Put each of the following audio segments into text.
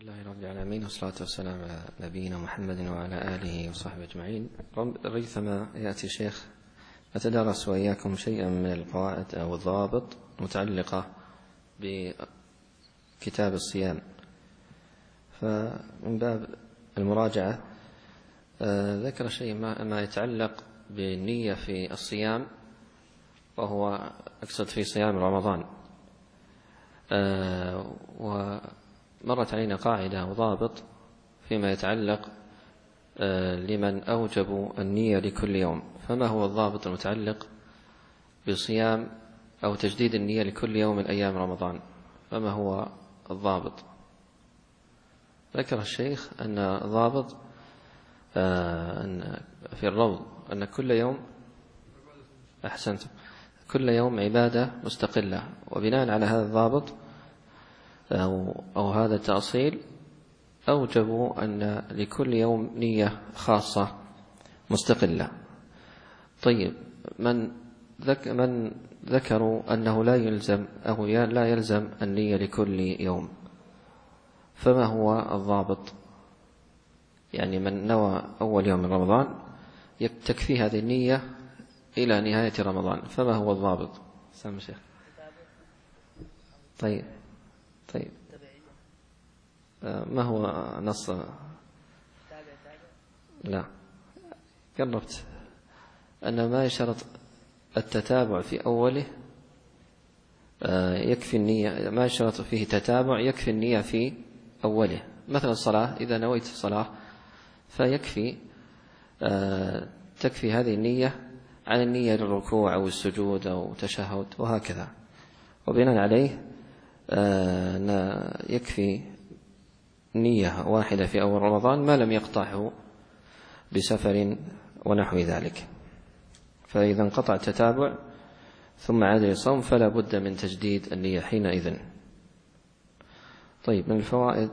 لله رب العالمين، والصلاة والسلام على نبينا محمد وعلى آله وصحبه أجمعين. ريثما يأتي شيخ نتدارس وإياكم شيئا من القواعد أو الضوابط متعلقة بكتاب الصيام. فمن باب المراجعة ذكر شيء ما يتعلق بالنية في الصيام، وهو أقصد في صيام رمضان. ومرت علينا قاعدة وضابط فيما يتعلق لمن أوجبوا النية لكل يوم. فما هو الضابط المتعلق بصيام أو تجديد النية لكل يوم من أيام رمضان؟ فما هو الضابط؟ ذكر الشيخ أن ضابط أن في الروض أن كل يوم أحسنتم كل يوم عبادة مستقلة، وبناء على هذا الضابط أو هذا التأصيل أوجبوا أن لكل يوم نية خاصة مستقلة. طيب، من ذكروا أنه لا يلزم أو لا يلزم النية لكل يوم، فما هو الضابط؟ يعني من نوى أول يوم من رمضان تكفي هذه النية إلى نهاية رمضان، فما هو الضابط؟ سامي شيخ. طيب ما هو نص؟ لا، قربت. أن ما يشترط التتابع في أوله يكفي النية، ما يشترط فيه تتابع يكفي النية في أوله. مثلا الصلاة، إذا نويت الصلاة فيكفي تكفي هذه النية عن النية للركوع أو السجود أو تشهد وهكذا. وبناء عليه يكفي نية واحدة في أول رمضان ما لم يقطعه بسفر ونحو ذلك. فإذا انقطع التتابع ثم عاد للصوم فلا بد من تجديد النية حينئذ. طيب، من الفوائد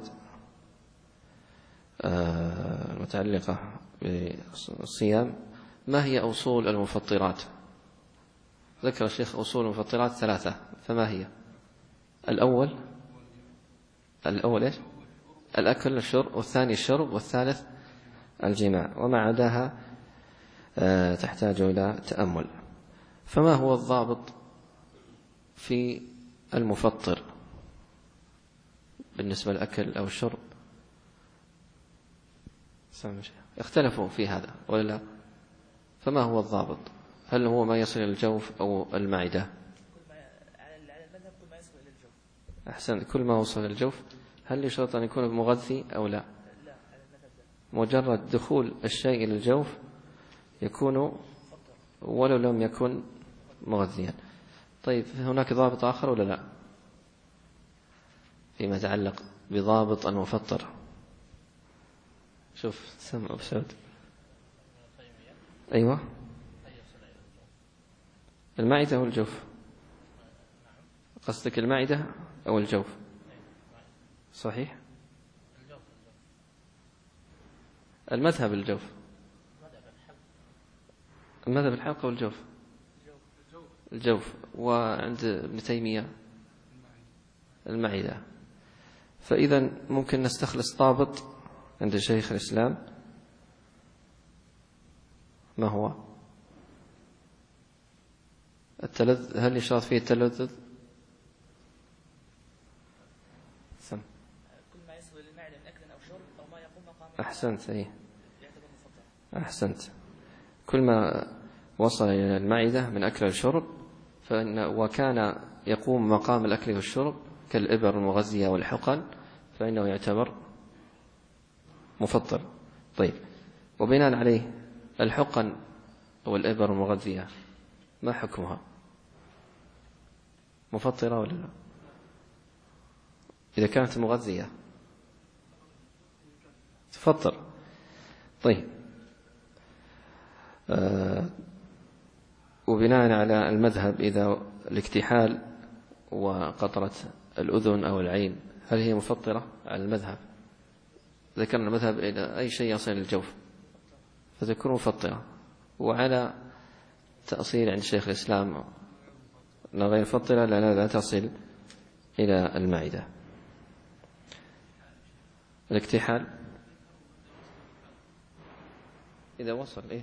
المتعلقة بالصيام: ما هي أصول المفطرات؟ ذكر الشيخ أصول المفطرات 3، فما هي؟ الأول إيش؟ الأكل والشرب، والثاني الشرب، والثالث الجماع، وما عداها تحتاج إلى تأمل. فما هو الضابط في المفطر بالنسبة للأكل أو الشرب؟ اختلفوا في هذا ولا لا؟ فما هو الضابط؟ هل هو ما يصل إلى الجوف أو المعدة؟ على المذهب كل ما يصل إلى الجوف. أحسن، كل ما وصل إلى الجوف. هل يشترط أن يكون مغذي أو لا؟ لا، على المذهب لا. مجرد دخول الشيء إلى الجوف يكون ولو لم يكن مغذيا. طيب، هناك ضابط آخر ولا لا فيما يتعلق بضابط المفطر؟ شوف سمع وسود. أيوة، المعدة أو الجوف؟ قصدك المعدة أو الجوف؟ صحيح، المذهب الجوف. المذهب الحلق أو الجوف؟ الجوف. وعند ابن تيمية المعدة. فإذا ممكن نستخلص ضابط عند شيخ الإسلام. ما هو التلذذ؟ هل يشترط فيه التلذذ؟ كل ما يصل للمعدة من أكل أو شرب أو ما يقوم مقام. أحسنت. يعتبر مفطر. أحسنت. كل ما وصل إلى المعدة من أكل والشرب وكان يقوم مقام الأكل والشرب كالإبر المغذية والحقن فإنه يعتبر مفطر. طيب، وبناء عليه الحقن والإبر المغذية ما حكمها؟ مفطرة ولا لا؟ إذا كانت مغذية تفطر. طيب، وبناء على المذهب إذا الاكتحال وقطرة الأذن أو العين هل هي مفطرة على المذهب؟ ذكرنا المذهب إلى أي شيء يصل للجوف فتكون مفطرة، وعلى تأصيل عند شيخ الإسلام لا غير مفطرة لا تصل إلى المعدة. الاكتحال إذا وصل إيه؟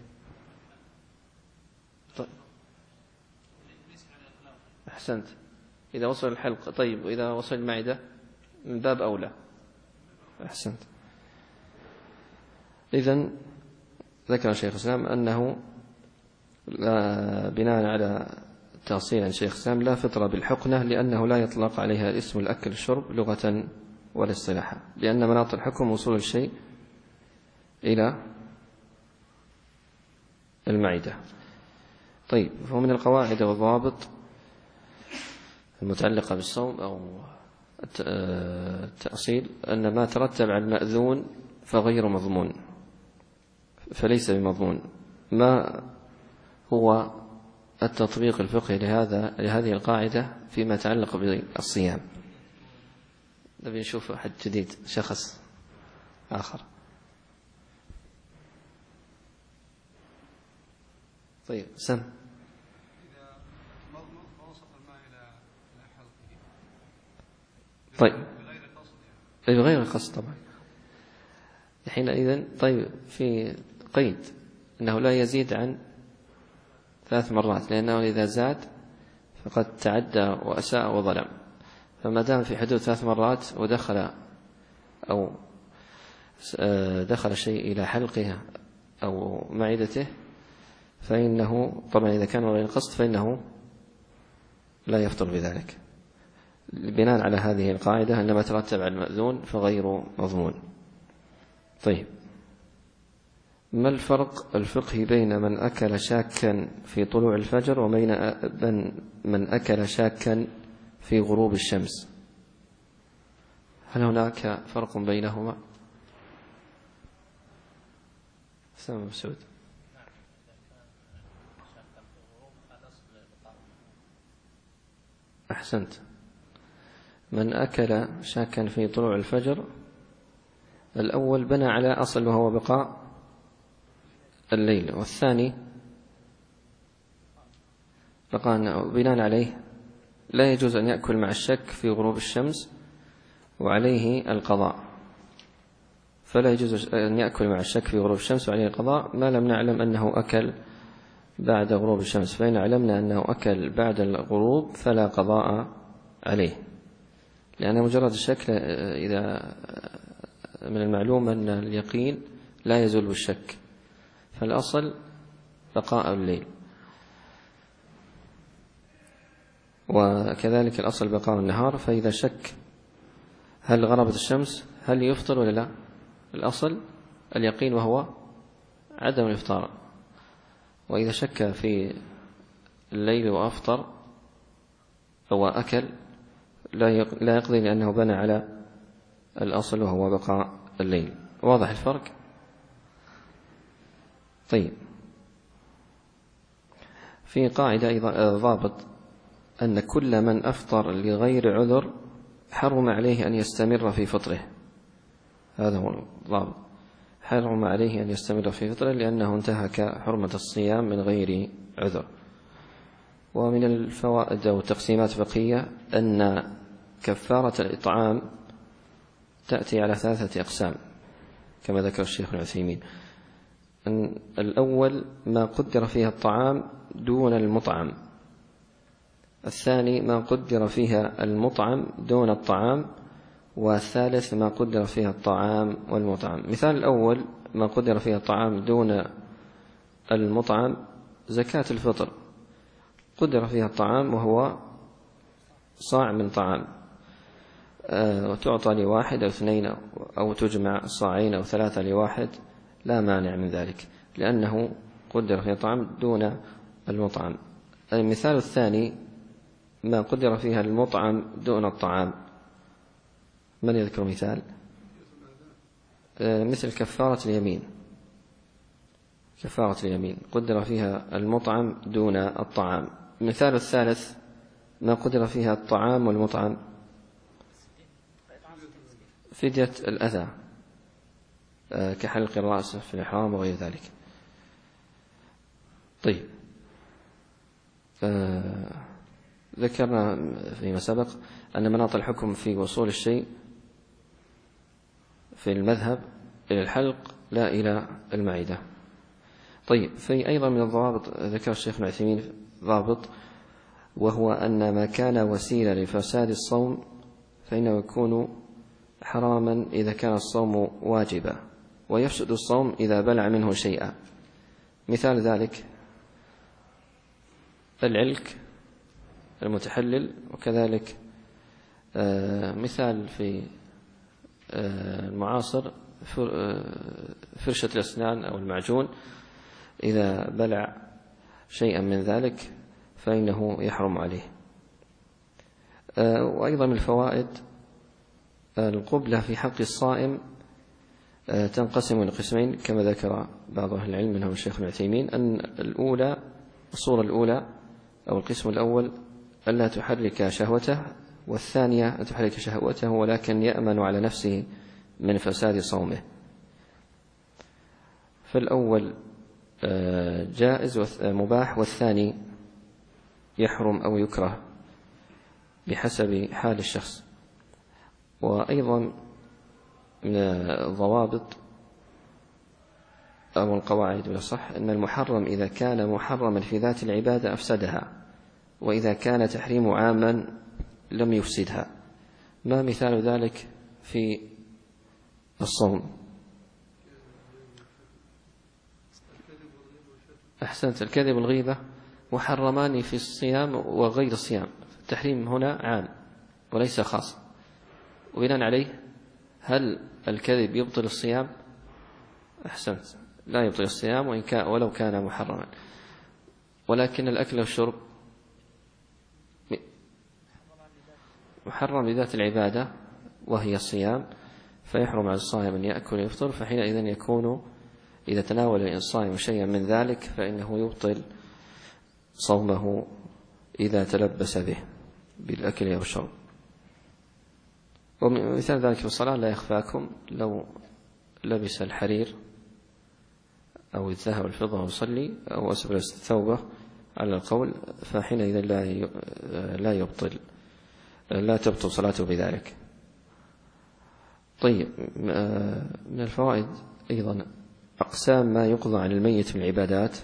طيب أحسنت، إذا وصل الحلق. طيب وإذا وصل المعدة من باب أولى. أحسنت. إذن ذكر شيخ الإسلام أنه بناء على تأصيل عن شيخ الإسلام لا فطرة بالحقنة، لأنه لا يطلق عليها اسم الأكل الشرب لغة ولا اصطلاحا، لأن مناط الحكم وصول الشيء إلى المعدة. طيب، فمن القواعد والضوابط المتعلقة بالصوم أو التأصيل أن ما ترتب على المأذون فغير مضمون، فليس بمضمون. ما هو التطبيق الفقهي لهذه القاعدة فيما يتعلق بالصيام؟ نبي نشوف أحد جديد، شخص آخر. طيب سم. إذا ما وصل الماء إلى حلقه طيب بغير قصد يعني. بغير قصد طبعا. حينئذ طيب في قيد أنه لا يزيد عن 3 مرات، لأنه إذا زاد فقد تعدى وأساء وظلم. فما دام في حدود 3 مرات ودخل أو دخل شيء إلى حلقه أو معدته فإنه طبعا إذا كان غير قصد فإنه لا يفطر بذلك، بناء على هذه القاعدة أن ما ترتب على المأذون فغير مضمون. طيب، ما الفرق الفقهي بين من أكل شاكا في طلوع الفجر وبين من أكل شاكا في غروب الشمس؟ هل هناك فرق بينهما؟ سامة مسعود. أحسنت. من أكل شاكا في طلوع الفجر الأول بنى على أصل وهو بقاء الليل، والثاني بقاء بناء عليه لا يجوز أن يأكل مع الشك في غروب الشمس وعليه القضاء. فلا يجوز أن يأكل مع الشك في غروب الشمس وعليه القضاء ما لم نعلم أنه أكل بعد غروب الشمس، فإن علمنا أنه أكل بعد الغروب فلا قضاء عليه، لأن مجرد الشك إذا من المعلوم أن اليقين لا يزول بالشك، فالأصل بقاء الليل، وكذلك الأصل بقاء النهار. فإذا شك هل غربت الشمس هل يفطر ولا لا، الأصل اليقين وهو عدم الإفطار. وإذا شك في الليل وأفطر أو أكل لا يقضي، لأنه بنى على الأصل وهو بقاء الليل. واضح الفرق؟ طيب، في قاعدة ضابط أن كل من أفطر لغير عذر حرم عليه أن يستمر في فطره. هذا هو الضابط، حرم عليه أن يستمر في فطره لأنه انتهك حرمة الصيام من غير عذر. ومن الفوائد أو تقسيمات فقهية أن كفارة الإطعام تأتي على 3 أقسام كما ذكر الشيخ العثيمين. الأول ما قدر فيها الطعام دون المطعم، الثاني ما قدر فيها المطعم دون الطعام، والثالث ما قدر فيها الطعام والمطعم. مثال الأول ما قدر فيها الطعام دون المطعم زكاة الفطر، قدر فيها الطعام وهو صاع من طعام، وتعطى لواحد أو 2 أو تجمع صاعين أو 3 لواحد، لا مانع من ذلك لأنه قدر فيها الطعام دون المطعم. المثال الثاني ما قدر فيها المطعم دون الطعام. من يذكر مثال؟ مثل كفارة اليمين. كفارة اليمين قدر فيها المطعم دون الطعام. المثال الثالث ما قدر فيها الطعام والمطعم فدية الأذى كحلق الرأس في الإحرام وغير ذلك. طيب، ذكرنا فيما سبق أن مناط الحكم في وصول الشيء في المذهب إلى الحلق لا إلى المعدة. طيب، في أيضا من الضوابط ذكر الشيخ ابن عثيمين ضابط، وهو أن ما كان وسيلة لفساد الصوم فإنه يكون حراما إذا كان الصوم واجبا، ويفسد الصوم إذا بلع منه شيئا. مثال ذلك العلك المتحلل، وكذلك مثال في المعاصر فرشة الأسنان أو المعجون، إذا بلع شيئا من ذلك فإنه يحرم عليه. وأيضا من الفوائد القبلة في حق الصائم تنقسم إلى قسمين كما ذكر بعض أهل العلم منهم الشيخ ابن عثيمين، أن الصورة الأولى أو القسم الأول ألا تحرك شهوته، والثانية أن تحرك شهوته ولكن يأمن على نفسه من فساد صومه. فالأول جائز مباح، والثاني يحرم أو يكره بحسب حال الشخص. وأيضا من الضوابط أو القواعد بالصح أن المحرم إذا كان محرما في ذات العبادة أفسدها، وإذا كان تحريم عاما لم يفسدها. ما مثال ذلك في الصوم؟ أحسنت، الكذب والغيبة محرمان في الصيام وغير الصيام، التحريم هنا عام وليس خاص. وبناء عليه هل الكذب يبطل الصيام؟ أحسنت، لا يبطل الصيام ولو كان محرما. ولكن الأكل والشرب محرم لذات العبادة وهي الصيام، فيحرم على الصائم أن يأكل ويفطر، فحينئذ يكون إذا تناول الصائم شيئا من ذلك فإنه يبطل صومه إذا تلبس به بالأكل أو الشرب. ومثال ذلك في الصلاة لا يخفاكم، لو لبس الحرير أو الذهب والفضة ويصلي أو أسبل الثوبة على القول، فحينئذ لا تبطل صلاته بذلك. طيب، من الفوائد أيضا أقسام ما يقضى عن الميت من العبادات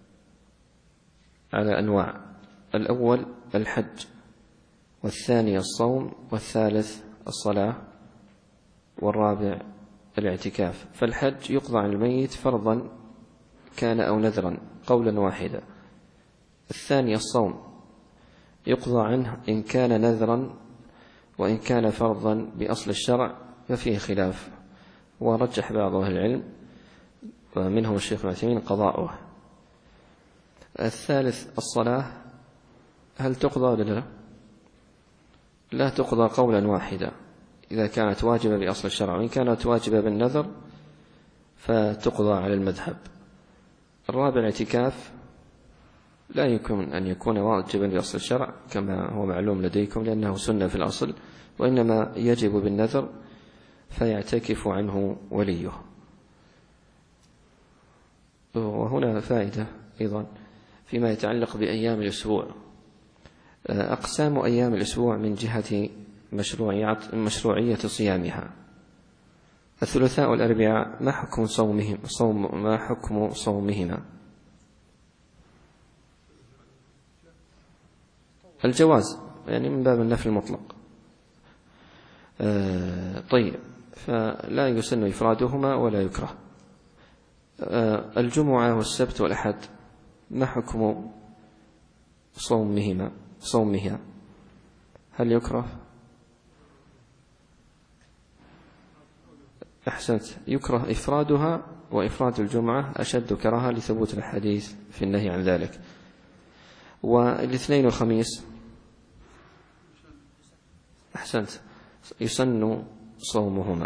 على أنواع: الأول الحج، والثاني الصوم، والثالث الصلاة، والرابع الاعتكاف. فالحج يقضى عن الميت فرضا كان أو نذرا قولا واحدا. الثاني الصوم يقضى عنه إن كان نذرا، وإن كان فرضا بأصل الشرع ففيه خلاف، ورجح بعض أهل العلم ومنهم الشيخ ابن عثيمين قضاؤه. الثالث الصلاة، هل تقضى ولا لا؟ لا تقضى قولا واحدا إذا كانت واجبة بأصل الشرع، وإن كانت واجبة بالنذر فتقضى على المذهب. الرابع الاعتكاف، لا يمكن أن يكون واجبا بأصل الشرع كما هو معلوم لديكم، لأنه سنة في الأصل، وإنما يجب بالنذر فيعتكف عنه وليه. وهنا فائدة أيضا فيما يتعلق بأيام الأسبوع. أقسام أيام الأسبوع من جهة مشروعية صيامها: الثلاثاء والأربعاء ما حكم صومهما؟ الجواز، يعني من باب النفل المطلق. طيب، فلا يسن إفرادهما ولا يكره. الجمعة والسبت والأحد ما حكم صومها؟ هل يكره؟ أحسنت، يكره إفرادها، وإفراد الجمعة أشد كراهة لثبوت الحديث في النهي عن ذلك. والاثنين والخميس أحسنت، يسن صومهما.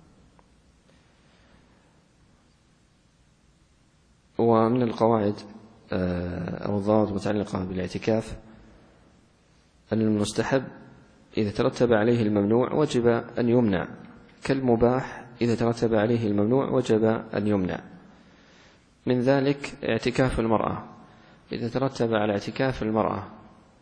ومن القواعد أو الضوابط المتعلقة بالاعتكاف أن المستحب إذا ترتب عليه الممنوع وجب أن يمنع، كالمباح إذا ترتب عليه الممنوع وجب أن يمنع. من ذلك اعتكاف المرأة، إذا ترتب على اعتكاف المرأة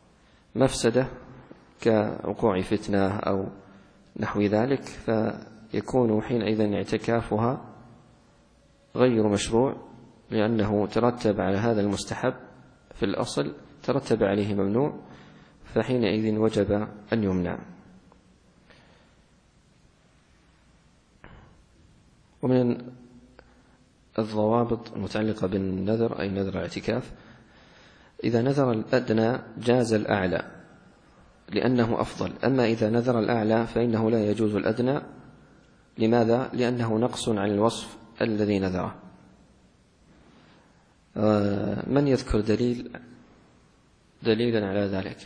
مفسدة كوقوع فتنة أو نحو ذلك يكون حينئذ اعتكافها غير مشروع، لأنه ترتب على هذا المستحب في الأصل ترتب عليه ممنوع، فحينئذ وجب أن يمنع. ومن الضوابط المتعلقة بالنذر أي نذر الاعتكاف، إذا نذر الأدنى جاز الأعلى لأنه أفضل، أما إذا نذر الأعلى فإنه لا يجوز الأدنى. لماذا؟ لأنه نقص عن الوصف الذي نذره. من يذكر دليلا على ذلك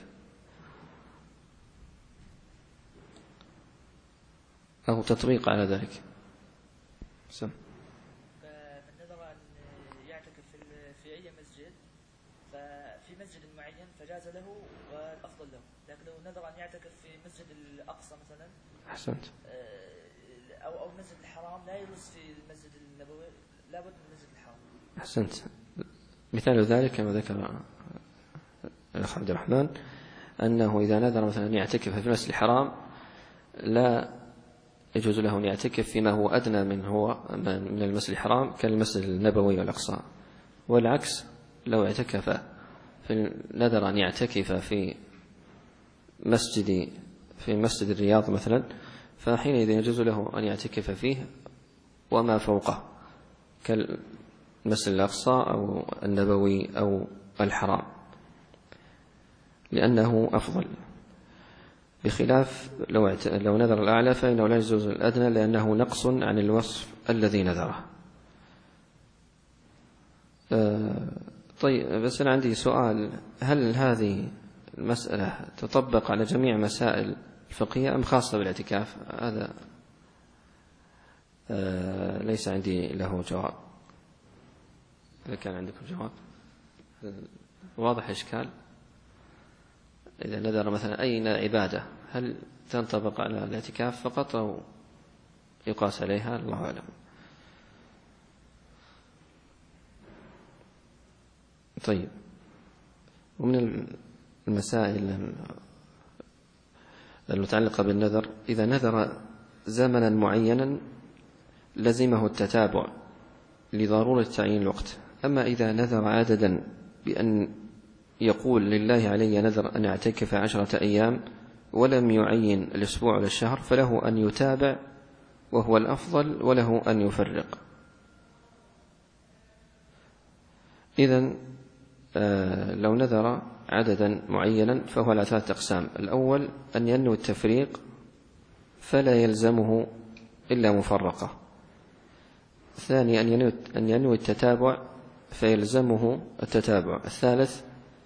أو تطبيق على ذلك؟ سم. فمن نذر أن يعتكف في أي مسجد ففي مسجد معين فجاز له والأفضل له، لكن لو نذر أن يعتكف في مسجد الأقصى مثلا أحسنت، أو مسجد الحرام لا يجوز في المسجد النبوي، لابد من المسجد الحرام. أحسنت. مثال ذلك كما ذكر الأخ عبد الرحمن أنه إذا نذر مثلا أن يعتكف في المسجد الحرام لا يجوز له أن يعتكف فيما هو أدنى من المسجد الحرام كالمسجد النبوي والأقصى، والعكس لو اعتكف في نذر أن يعتكف في مسجد الرياض مثلا فحينئذ يجوز له أن يعتكف فيه وما فوقه كالمسجد الأقصى أو النبوي أو الحرام لأنه أفضل، بخلاف لو نذر الأعلى فإنه لا يجوز الأدنى لأنه نقص عن الوصف الذي نذره. طيب، بس أنا عندي سؤال، هل هذه المسألة تطبق على جميع مسائل الفقهية أم خاصة بالاعتكاف؟ هذا ليس عندي له جواب. إذا كان عندكم جواب واضح إشكال، إذا نذر مثلا أي عبادة هل تنطبق على الاعتكاف فقط أو يقاس عليها؟ الله أعلم. طيب، ومن المسائل المتعلقة بالنذر، إذا نذر زمنا معينا لزمه التتابع لضرورة تعيين الوقت، أما إذا نذر عددا بأن يقول لله علي نذر أن أعتكف 10 أيام ولم يعين الأسبوع ولا الشهر فله أن يتابع وهو الأفضل، وله أن يفرق. إذن لو نذر عددا معينا فهو على 3 أقسام: الأول أن ينوي التفريق فلا يلزمه إلا مفرقة، الثاني أن ينوي التتابع فيلزمه التتابع، الثالث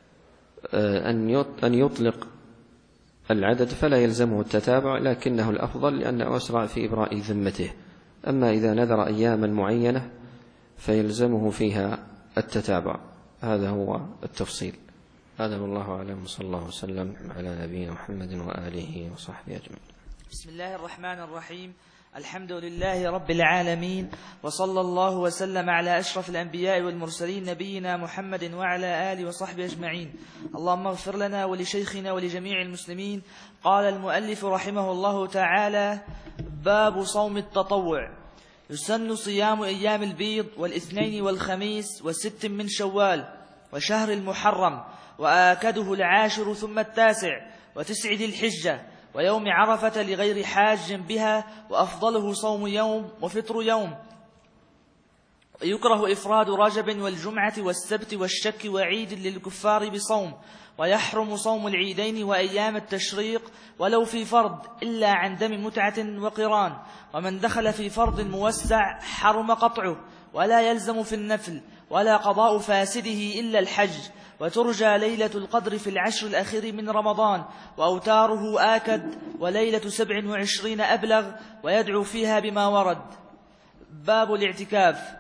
أن يطلق العدد فلا يلزمه التتابع لكنه الأفضل لأنه أسرع في إبراء ذمته. أما إذا نذر أياما معينة فيلزمه فيها التتابع. هذا هو التفصيل. هذا والله أعلم، صلى الله وسلم على نبينا محمد وآله وصحبه أجمعين. بسم الله الرحمن الرحيم. الحمد لله رب العالمين، وصلى الله وسلم على أشرف الأنبياء والمرسلين نبينا محمد وعلى آله وصحبه أجمعين. اللهم اغفر لنا ولشيخنا ولجميع المسلمين. قال المؤلف رحمه الله تعالى: باب صوم التطوع. يسن صيام أيام البيض والاثنين والخميس والست من شوال وشهر المحرم، وآكده 10 ثم 9 و9 ذي الحجة ويوم عرفة لغير حاج بها، وأفضله صوم يوم وفطر يوم. ويكره إفراد رجب والجمعة والسبت والشك وعيد للكفار بصوم، ويحرم صوم العيدين وأيام التشريق ولو في فرض إلا عن دم متعة وقران. ومن دخل في فرض موسع حرم قطعه، ولا يلزم في النفل ولا قضاء فاسده إلا الحج. وترجى ليلة القدر في 10 الأخير من رمضان، وأوتاره آكد، وليلة 27 أبلغ، ويدعو فيها بما ورد. باب الاعتكاف.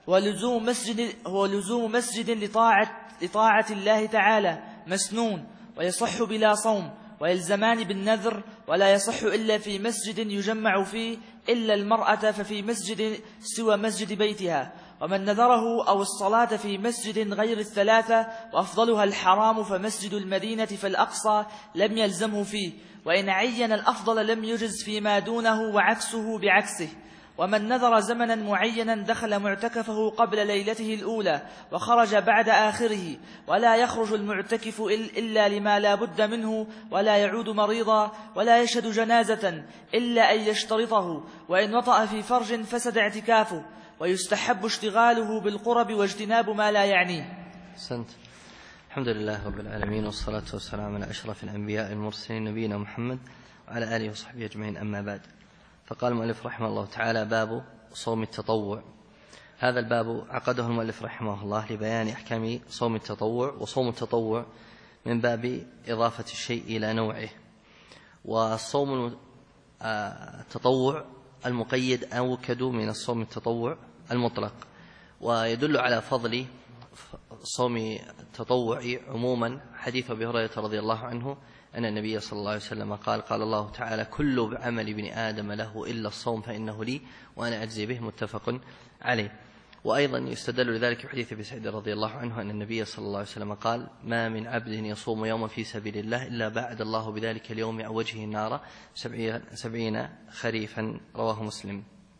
ولزوم مسجد لطاعة الله تعالى مسنون، ويصح بلا صوم، ويلزمان بالنذر، ولا يصح إلا في مسجد يجمع فيه إلا المرأة ففي مسجد سوى مسجد بيتها. ومن نذره أو الصلاة في مسجد غير الثلاثة وأفضلها الحرام فمسجد المدينة فالأقصى لم يلزمه فيه، وإن عين الأفضل لم يجز فيما دونه وعكسه بعكسه. ومن نذر زمنا معينا دخل معتكفه قبل ليلته الأولى وخرج بعد آخره، ولا يخرج المعتكف إلا لما لا بد منه، ولا يعود مريضا، ولا يشهد جنازة إلا أن يشترطه، وإن وطأ في فرج فسد اعتكافه. ويستحب اشتغاله بالقرب واجتناب ما لا يعنيه. أحسنت. الحمد لله رب العالمين، والصلاة والسلام على أشرف الأنبياء المرسلين نبينا محمد وعلى آله وصحبه أجمعين، أما بعد. فقال المؤلف رحمه الله تعالى: باب صوم التطوع. هذا الباب عقده المؤلف رحمه الله لبيان أحكام صوم التطوع. وصوم التطوع من باب إضافة الشيء إلى نوعه، والصوم التطوع المقيد أوكد من الصوم التطوع المطلق. ويدل على فضل صوم التطوع عموما حديث أبي هريرة رضي الله عنه أن النبي صلى الله عليه وسلم قال: قال الله تعالى: كل عمل ابن آدم له إلا الصوم فإنه لي وأنا أجزي به، متفق عليه. وأيضا يستدل لذلك بحديث أبي سعيد رضي الله عنه أن النبي صلى الله عليه وسلم قال: ما من عبد يصوم يوما في سبيل الله إلا بعد الله بذلك اليوم عن وجهه النار 70 خريفا، رواه مسلم.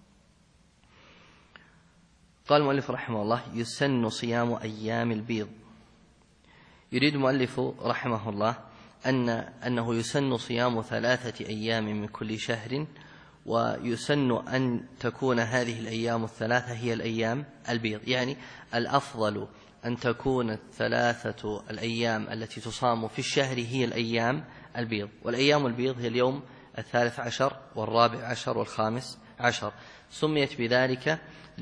قال المؤلف رحمه الله: يسن صيام أيام البيض. يريد المؤلف رحمه الله أنه يسن صيام 3 أيام من كل شهر، ويسن أن تكون هذه الأيام 3 هي الأيام البيض. يعني الأفضل أن تكون 3 الأيام التي تصام في الشهر هي الأيام البيض. والأيام البيض هي اليوم 13 و14 و15. سميت بذلك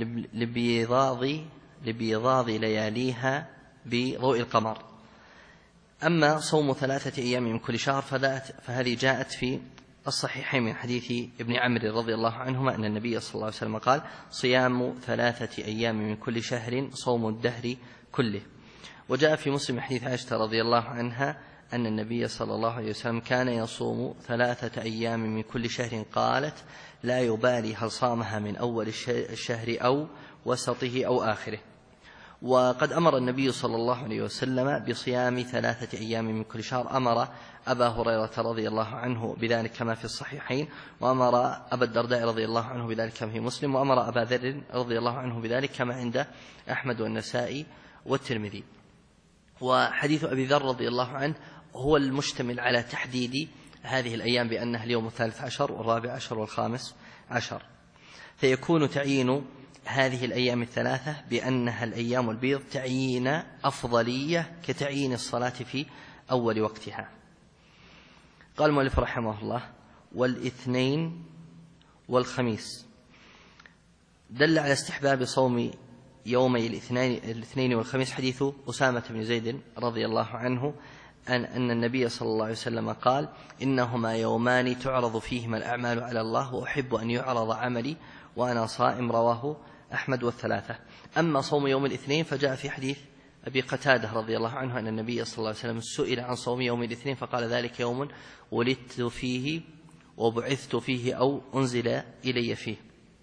لبيضاض لياليها بضوء القمر. أما صوم 3 أيام من كل شهر فهذه جاءت في الصحيحين من حديث ابن عمرو رضي الله عنهما أن النبي صلى الله عليه وسلم قال: صيام 3 أيام من كل شهر صوم الدهر كله. وجاء في مسلم حديث عائشة رضي الله عنها أن النبي صلى الله عليه وسلم كان يصوم 3 أيام من كل شهر، قالت: لا يبالي هل صامها من أول الشهر أو وسطه أو آخره. وقد أمر النبي صلى الله عليه وسلم بصيام 3 أيام من كل شهر. أمر أبا هريرة رضي الله عنه بذلك كما في الصحيحين، وأمر أبا الدرداء رضي الله عنه بذلك كما في مسلم، وأمر أبا ذر رضي الله عنه بذلك كما عند أحمد والنسائي والترمذي. وحديث أبي ذر رضي الله عنه هو المشتمل على تحديد هذه الأيام بأنها اليوم 13 و14 و15، فيكون تعيين هذه الأيام 3 بأنها الأيام البيض تعيين أفضلية كتعيين الصلاة في أول وقتها. قال المؤلف رحمه الله: والاثنين والخميس. دل على استحباب صوم يومي الاثنين والخميس حديث أسامة بن زيد رضي الله عنه أن النبي صلى الله عليه وسلم قال: إنهما يومان تعرض فيهما الأعمال على الله، وأحب أن يعرض عملي وأنا صائم، رواه أحمد والثلاثة. أما صوم يوم الاثنين فجاء في حديث أبي قتادة رضي الله عنه أن النبي صلى الله عليه وسلم سئل عن صوم يوم الاثنين فقال: ذلك يوم ولدت فيه وبعثت فيه أو أنزل إلي فيه.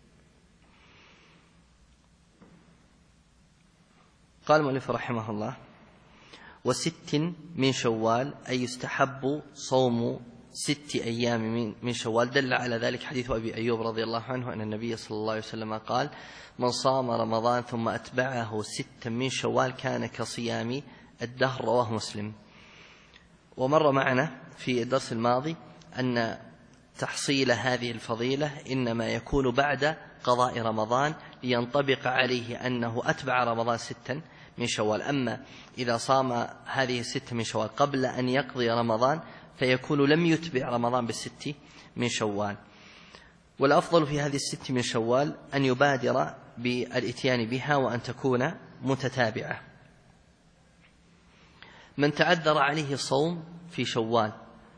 قال المؤلف رحمه الله: 6 من شوال، أي يستحب صوم 6 أيام من شوال. دل على ذلك حديث أبي أيوب رضي الله عنه أن النبي صلى الله عليه وسلم قال: من صام رمضان ثم أتبعه 6 من شوال كان كصيام الدهر، رواه مسلم. ومر معنا في الدرس الماضي أن تحصيل هذه الفضيلة إنما يكون بعد قضاء رمضان لينطبق عليه أنه أتبع رمضان 6 من شوال. أما إذا صام هذه 6 من شوال قبل أن يقضي رمضان فيكون لم يتبع رمضان ب6 من شوال. والأفضل في هذه 6 من شوال أن يبادر بالإتيان بها وأن تكون متتابعة. من تعذر عليه الصوم في شوال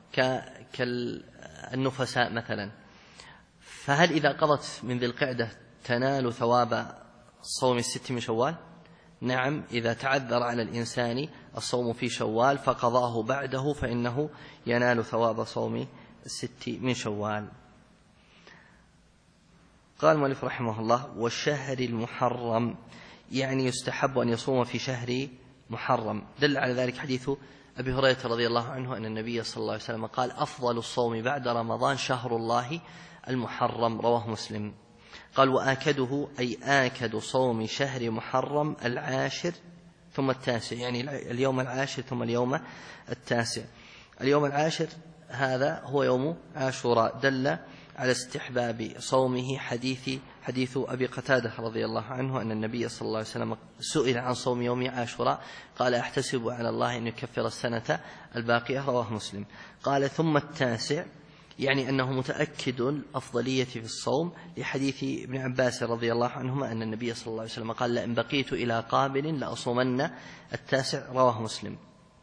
كالنفساء مثلا، فهل إذا قضت من ذي القعدة تنال ثواب صوم 6 من شوال؟ نعم، إذا تعذر على الإنسان الصوم في شوال فقضاه بعده فإنه ينال ثواب صوم 6 من شوال. قال المؤلف رحمه الله: والشهر المحرم، يعني يستحب أن يصوم في شهر محرم. دل على ذلك حديث أبي هريرة رضي الله عنه أن النبي صلى الله عليه وسلم قال: أفضل الصوم بعد رمضان شهر الله المحرم، رواه مسلم. قال: وآكده أي آكد صوم شهر محرم العاشر ثم التاسع، يعني اليوم العاشر ثم اليوم التاسع. اليوم العاشر هذا هو يوم عاشوراء، دل على استحباب صومه حديث أبي قتادة رضي الله عنه أن النبي صلى الله عليه وسلم سئل عن صوم يوم عاشوراء قال: أحتسب على الله أن يكفر السنة الباقية، رواه مسلم. قال: ثم التاسع، يعني أنه متأكد الأفضلية في الصوم لحديث ابن عباس رضي الله عنهما أن النبي صلى الله عليه وسلم قال: لئن بقيت إلى قابل لأصومن التاسع، رواه مسلم.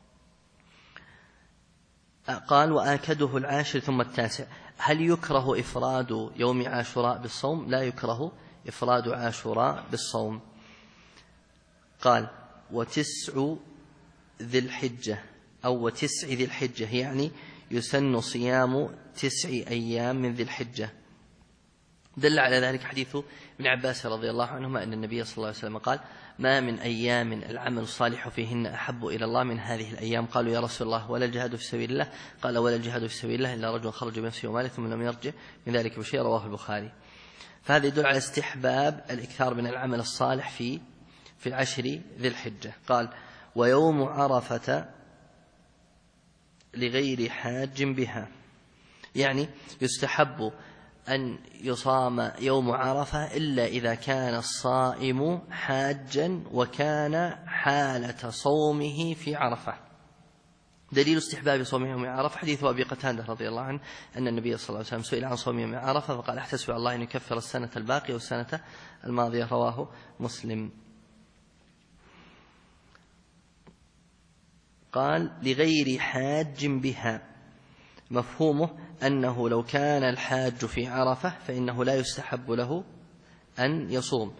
قال: وآكده العاشر ثم التاسع. هل يكره إفراد يوم عاشوراء بالصوم؟ لا يكره إفراد عاشوراء بالصوم. قال: وتسع ذي الحجة أو وتسع ذي الحجة، يعني يسن صيام 9 أيام من ذي الحجة. دل على ذلك حديث ابن عباس رضي الله عنهما أن النبي صلى الله عليه وسلم قال: ما من أيام العمل الصالح فيهن أحب إلى الله من هذه الأيام. قالوا: يا رسول الله ولا الجهاد في سبيل الله؟ قال: ولا الجهاد في سبيل الله إلا رجل خرج بنفسه وماله ثم لم يرجع من ذلك بشيء، رواه البخاري. فهذا يدل على استحباب الإكثار من العمل الصالح في العشر ذي الحجة. قال: ويوم عرفة لغير حاج بها، يعني يستحب أن يصام يوم عرفة إلا إذا كان الصائم حاجا وكان حالة صومه في عرفة. دليل استحباب صوم يوم عرفة حديث أبي قتادة رضي الله عنه أن النبي صلى الله عليه وسلم سئل عن صوم يوم عرفة فقال: أحتسب على الله أن يكفر السنة الباقية والسنة الماضية، رواه مسلم. قال: لغير حاج بها، مفهومه أنه لو كان الحاج في عرفة فإنه لا يستحب له أن يصوم.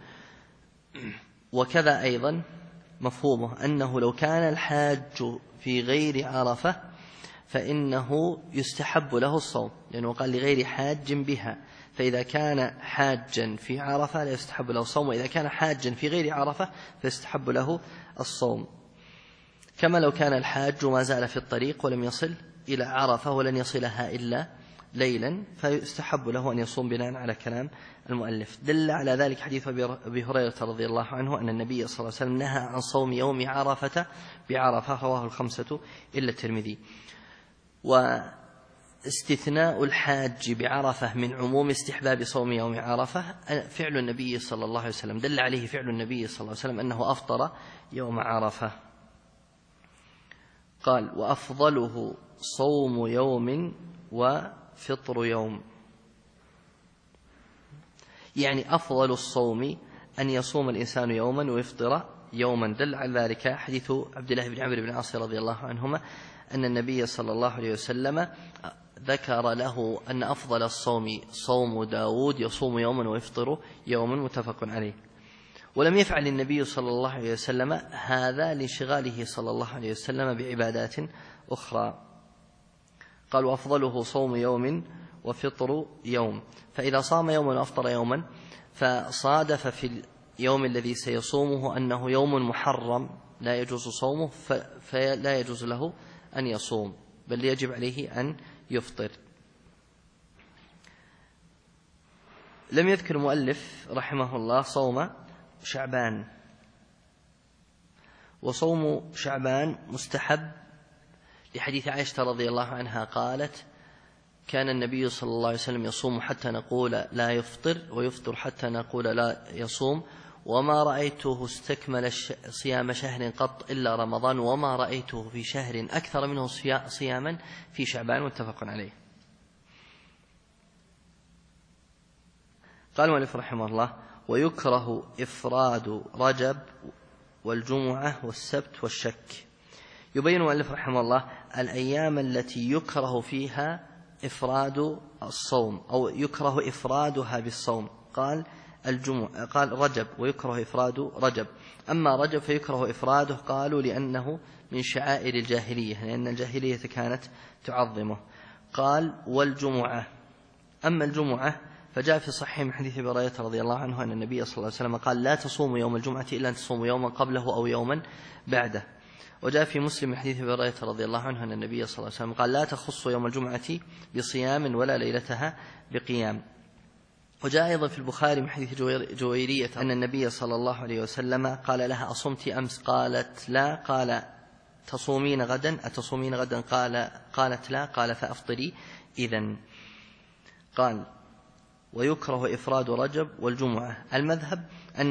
وكذا أيضا مفهومه أنه لو كان الحاج في غير عرفة فإنه يستحب له الصوم، لأنه قال: لغير حاج بها، فإذا كان حاجا في عرفة لا يستحب له الصوم، وإذا كان حاجا في غير عرفة فيستحب له الصوم. كما لو كان الحاج ما زال في الطريق ولم يصل إلى عرفة ولن يصلها إلا ليلا فيستحب له أن يصوم بناء على كلام المؤلف. دل على ذلك حديث أبي هريرة رضي الله عنه أن النبي صلى الله عليه وسلم نهى عن صوم يوم عرفة بعرفة، رواه الخمسة إلا الترمذي. واستثناء الحاج بعرفة من عموم استحباب صوم يوم عرفة فعل النبي صلى الله عليه وسلم، دل عليه فعل النبي صلى الله عليه وسلم أنه أفطر يوم عرفة. قال: وأفضله صوم يوم وفطر يوم، يعني أفضل الصوم أن يصوم الإنسان يوما ويفطر يوما. دل على ذلك حديث عبد الله بن عمرو بن العاص رضي الله عنهما أن النبي صلى الله عليه وسلم ذكر له أن أفضل الصوم صوم داود يصوم يوما ويفطر يوما، متفق عليه. ولم يفعل النبي صلى الله عليه وسلم هذا لانشغاله صلى الله عليه وسلم بعبادات أخرى. قال: وأفضله صوم يوم وفطر يوم، فإذا صام يوما وأفطر يوما فصادف في اليوم الذي سيصومه أنه يوم محرم لا يجوز صومه فلا يجوز له أن يصوم، بل يجب عليه أن يفطر. لم يذكر المؤلف رحمه الله صوم شعبان، وصوم شعبان مستحب لحديث عائشة رضي الله عنها قالت: كان النبي صلى الله عليه وسلم يصوم حتى نقول لا يفطر ويفطر حتى نقول لا يصوم، وما رأيته استكمل صيام شهر قط إلا رمضان، وما رأيته في شهر أكثر منه صياما في شعبان، متفق عليه. قال المؤلف رحمه الله: ويكره إفراد رجب والجمعة والسبت والشك. يبين المؤلف رحمه الله الأيام التي يكره فيها إفراد الصوم أو يكره إفرادها بالصوم. قال: الجمعة، قال رجب ويكره إفراد رجب. أما رجب فيكره إفراده قالوا لأنه من شعائر الجاهلية، لأن الجاهلية كانت تعظمه. قال: والجمعة، أما الجمعة فجاء في صحيح من حديث أبي هريرة رضي الله عنه أن النبي صلى الله عليه وسلم قال لا تصوموا يوم الجمعة إلا أن تصوموا يوما قبله أو يوما بعده. وجاء في مسلم من حديث أبي هريرة رضي الله عنه أن النبي صلى الله عليه وسلم قال لا تخصوا يوم الجمعة بصيام ولا ليلتها بقيام. وجاء أيضا في البخاري من حديث جويرية أن النبي صلى الله عليه وسلم قال لها أصمت أمس؟ قالت لا. قال تصومين غدا؟ أتصومين غدا؟ قالت لا. قال فأفطري إذن. قال ويكره إفراد رجب والجمعة. المذهب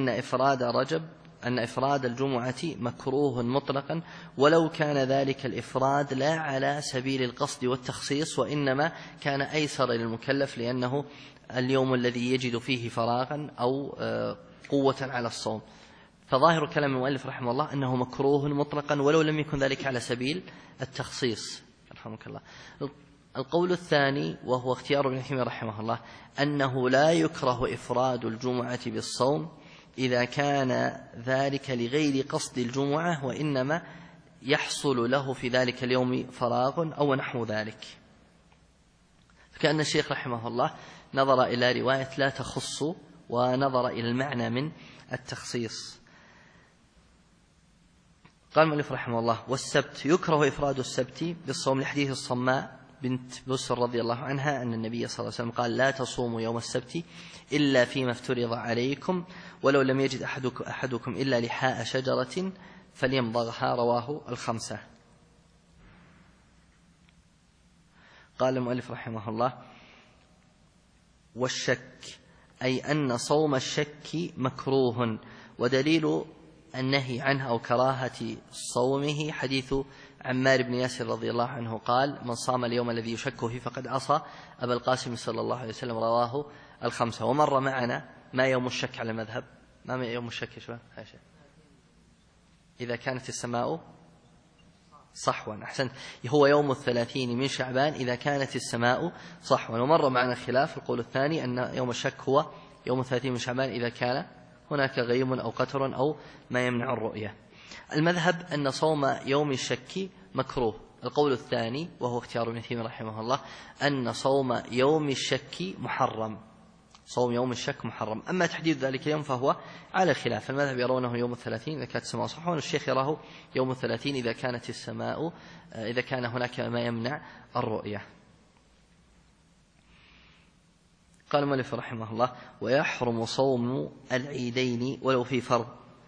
أن إفراد الجمعة مكروه مطلقا، ولو كان ذلك الإفراد لا على سبيل القصد والتخصيص، وإنما كان أيسر للمكلف لأنه اليوم الذي يجد فيه فراغا أو قوة على الصوم. فظاهر كلام المؤلف رحمه الله أنه مكروه مطلقا ولو لم يكن ذلك على سبيل التخصيص. رحمك الله. القول الثاني وهو اختيار ابن تيمية رحمه الله أنه لا يكره إفراد الجمعة بالصوم إذا كان ذلك لغير قصد الجمعة، وإنما يحصل له في ذلك اليوم فراغ أو نحو ذلك. فكأن الشيخ رحمه الله نظر إلى رواية لا تخص ونظر إلى المعنى من التخصيص. قال المؤلف رحمه الله والسبت يكره إفراد السبت بالصوم لحديث الصماء بنت بسر رضي الله عنها أن النبي صلى الله عليه وسلم قال لا تصوموا يوم السبت إلا فيما افترض عليكم ولو لم يجد أحدكم إلا لحاء شجرة فليمضغها. رواه الخمسة. قال المؤلف رحمه الله والشك أي أن صوم الشك مكروه، ودليل النهي عنه أو كراهة صومه حديث عمار بن ياسر رضي الله عنه قال من صام اليوم الذي يشك فيه فقد عصى أبا القاسم صلى الله عليه وسلم. رواه الخمسة. ومر معنا ما يوم الشك على المذهب. ما يوم الشك يا شباب؟ إذا كانت السماء صحوا. أحسنت. هو يوم 30 من شعبان إذا كانت السماء صحوا. ومر معنا الخلاف. القول الثاني أن يوم الشك هو يوم 30 من شعبان إذا كان هناك غيم أو قتر أو ما يمنع الرؤية. المذهب أن صوم يوم الشك مكروه. القول الثاني وهو اختيار ابن تيمية رحمه الله أن صوم يوم الشك محرم. صوم يوم الشك محرم. أما تحديد ذلك اليوم فهو على خلاف. المذهب يرونه يوم 30 إذا كانت السماء صحوا، والشيخ يراه يوم 30 إذا كانت السماء إذا كان هناك ما يمنع الرؤية. قال المؤلف رحمه الله ويحرم صوم العيدين ولو في فرض.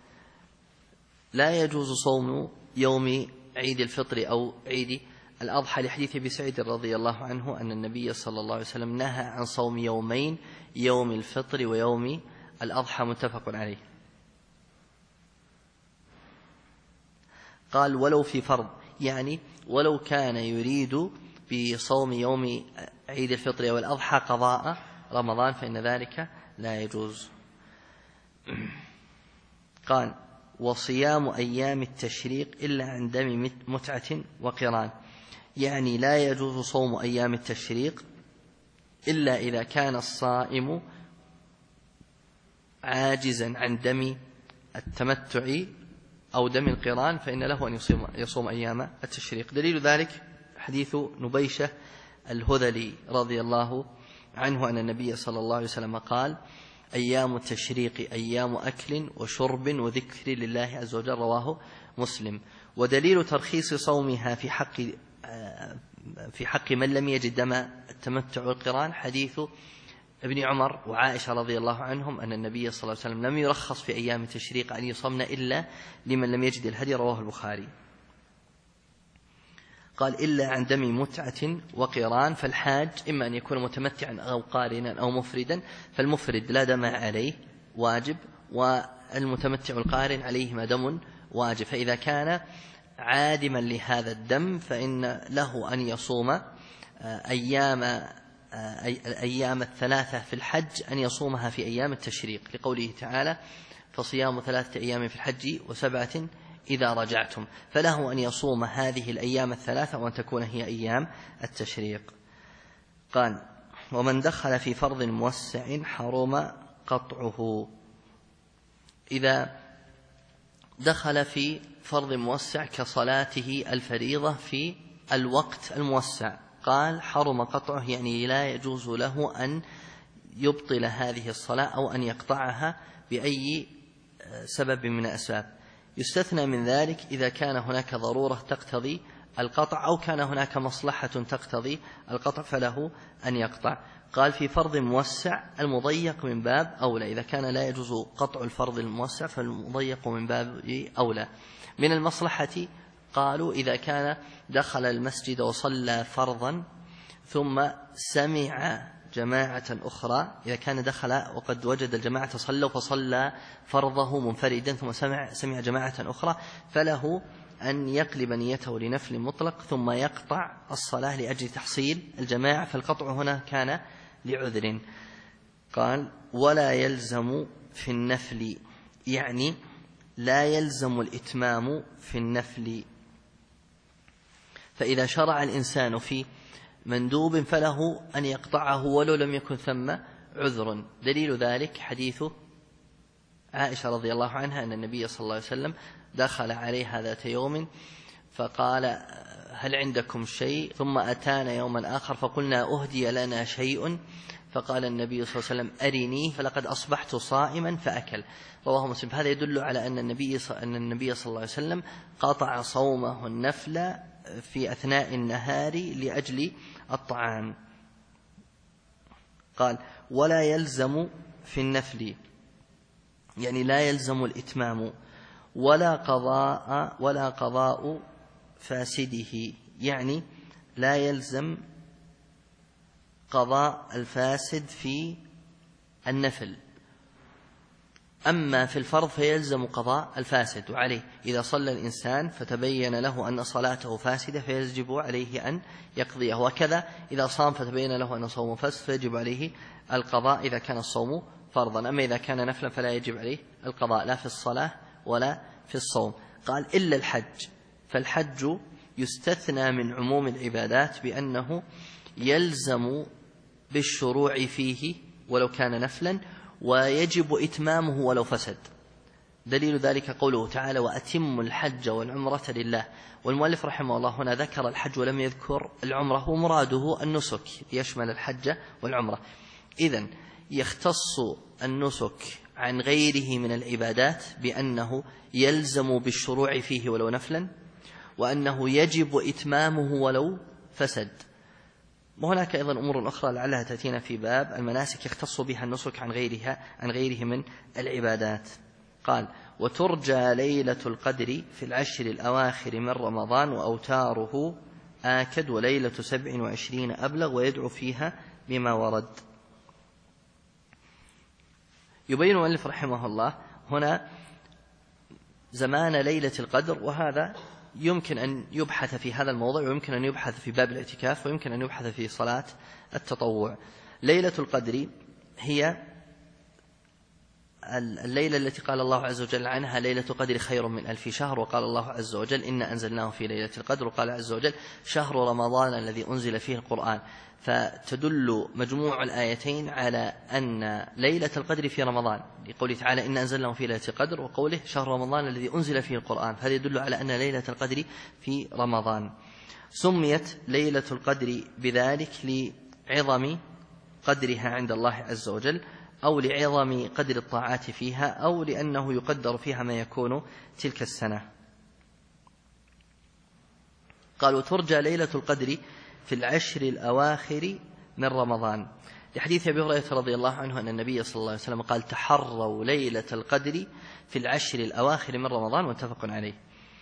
لا يجوز صوم يوم عيد الفطر أو عيد الأضحى لحديث أبي سعيد رضي الله عنه أن النبي صلى الله عليه وسلم نهى عن صوم يومين يوم الفطر ويوم الأضحى متفق عليه. قال ولو في فرض، يعني ولو كان يريد بصوم يوم عيد الفطر والأضحى قضاء رمضان فإن ذلك لا يجوز. قال وصيام أيام التشريق إلا عن دم متعة وقران، يعني لا يجوز صوم أيام التشريق إلا إذا كان الصائم عاجزا عن دم التمتع أو دم القران فإن له أن يصوم أيام التشريق. دليل ذلك حديث نبيشة الهذلي رضي الله عنه أن النبي صلى الله عليه وسلم قال أيام التشريق أيام أكل وشرب وذكر لله عز وجل. رواه مسلم. ودليل ترخيص صومها في حق من لم يجد دم التمتع والقران حديث ابن عمر وعائشة رضي الله عنهم أن النبي صلى الله عليه وسلم لم يرخص في أيام التشريق أن يصمن إلا لمن لم يجد الهدي. رواه البخاري. قال إلا عن دم متعة وقران، فالحاج إما أن يكون متمتعا أو قارنا أو مفردا، فالمفرد لا دم عليه واجب، والمتمتع القارن عليهما دم واجب. فإذا كان عادما لهذا الدم فإن له أن يصوم أيام الثلاثة في الحج أن يصومها في أيام التشريق، لقوله تعالى فصيام 3 أيام في الحج و7 إذا رجعتم، فله أن يصوم هذه الأيام الثلاثة وأن تكون هي أيام التشريق. قال ومن دخل في فرض موسع حرم قطعه. إذا دخل في فرض موسع كصلاته الفريضة في الوقت الموسع قال حرم قطعه، يعني لا يجوز له أن يبطل هذه الصلاة أو أن يقطعها بأي سبب من الأسباب. يستثنى من ذلك إذا كان هناك ضرورة تقتضي القطع أو كان هناك مصلحة تقتضي القطع فله أن يقطع. قال في فرض موسع المضيق من باب أولى، إذا كان لا يجوز قطع الفرض الموسع فالمضيق من باب أولى. من المصلحة قالوا إذا كان دخل المسجد وصلى فرضا ثم سمع جماعة أخرى، إذا كان دخل وقد وجد الجماعة صلوا فصلى فرضه منفردا ثم سمع جماعة أخرى فله أن يقلب نيته لنفل مطلق ثم يقطع الصلاة لأجل تحصيل الجماعة، فالقطع هنا كان لعذر. قال ولا يلزم في النفل، يعني لا يلزم الإتمام في النفل، فإذا شرع الإنسان في مندوب فله أن يقطعه ولو لم يكن ثم عذر. دليل ذلك حديث عائشة رضي الله عنها أن النبي صلى الله عليه وسلم دخل عليها ذات يوم فقال هل عندكم شيء؟ ثم أتانا يوما آخر فقلنا أهدي لنا شيء، فقال النبي صلى الله عليه وسلم أرني فلقد أصبحت صائما فأكل. رواه مسلم. هذا يدل على أن النبي صلى الله عليه وسلم قطع صومه النفل في أثناء النهار لأجل الطعام. قال ولا يلزم في النفل، يعني لا يلزم الإتمام، ولا قضاء فاسده، يعني لا يلزم قضاء الفاسد في النفل. أما في الفرض فيلزم قضاء الفاسد، وعليه إذا صلى الإنسان فتبين له أن صلاته فاسدة فيجب عليه أن يقضيه، وكذا إذا صام فتبين له أن صومه فاسد فيجب عليه القضاء إذا كان الصوم فرضا. أما إذا كان نفلا فلا يجب عليه القضاء لا في الصلاة ولا في الصوم. قال إلا الحج، فالحج يستثنى من عموم العبادات بأنه يلزم بالشروع فيه ولو كان نفلا، ويجب إتمامه ولو فسد. دليل ذلك قوله تعالى وأتم الحج والعمرة لله. والمؤلف رحمه الله هنا ذكر الحج ولم يذكر العمرة، ومراده النسك يشمل الحج والعمرة. إذن يختص النسك عن غيره من العبادات بأنه يلزم بالشروع فيه ولو نفلا، وأنه يجب إتمامه ولو فسد. وهناك أيضا أمور أخرى لعلها تأتينا في باب المناسك يختص بها النسك عن غيره من العبادات. قال وترجى ليلة القدر في العشر الأواخر من رمضان وأوتاره آكد وليلة 27 أبلغ ويدعو فيها بما ورد. يبين المؤلف رحمه الله هنا زمان ليلة القدر، وهذا يمكن أن يبحث في هذا الموضوع، ويمكن أن يبحث في باب الاعتكاف، ويمكن أن يبحث في صلاة التطوع. ليلة القدر هي الليلة التي قال الله عز وجل عنها ليلة القدر خير من 1000 شهر، وقال الله عز وجل إنا أنزلناه في ليلة القدر، وقال عز وجل شهر رمضان الذي أنزل فيه القرآن. فتدل مجموع الآيتين على أن ليلة القدر في رمضان، لقوله تعالى إنا أنزلناه في ليلة القدر، وقوله شهر رمضان الذي أنزل فيه القرآن، فهذا يدل على أن ليلة القدر في رمضان. سميت ليلة القدر بذلك لعظم قدرها عند الله عز وجل، أو لعظم قدر الطاعات فيها، أو لأنه يقدر فيها ما يكون تلك السنة. قالوا ترجى ليلة القدر في العشر الأواخر من رمضان، لحديث أبي هريرة رضي الله عنه أن النبي صلى الله عليه وسلم قال تحروا ليلة القدر في العشر الأواخر من رمضان، متفق عليه.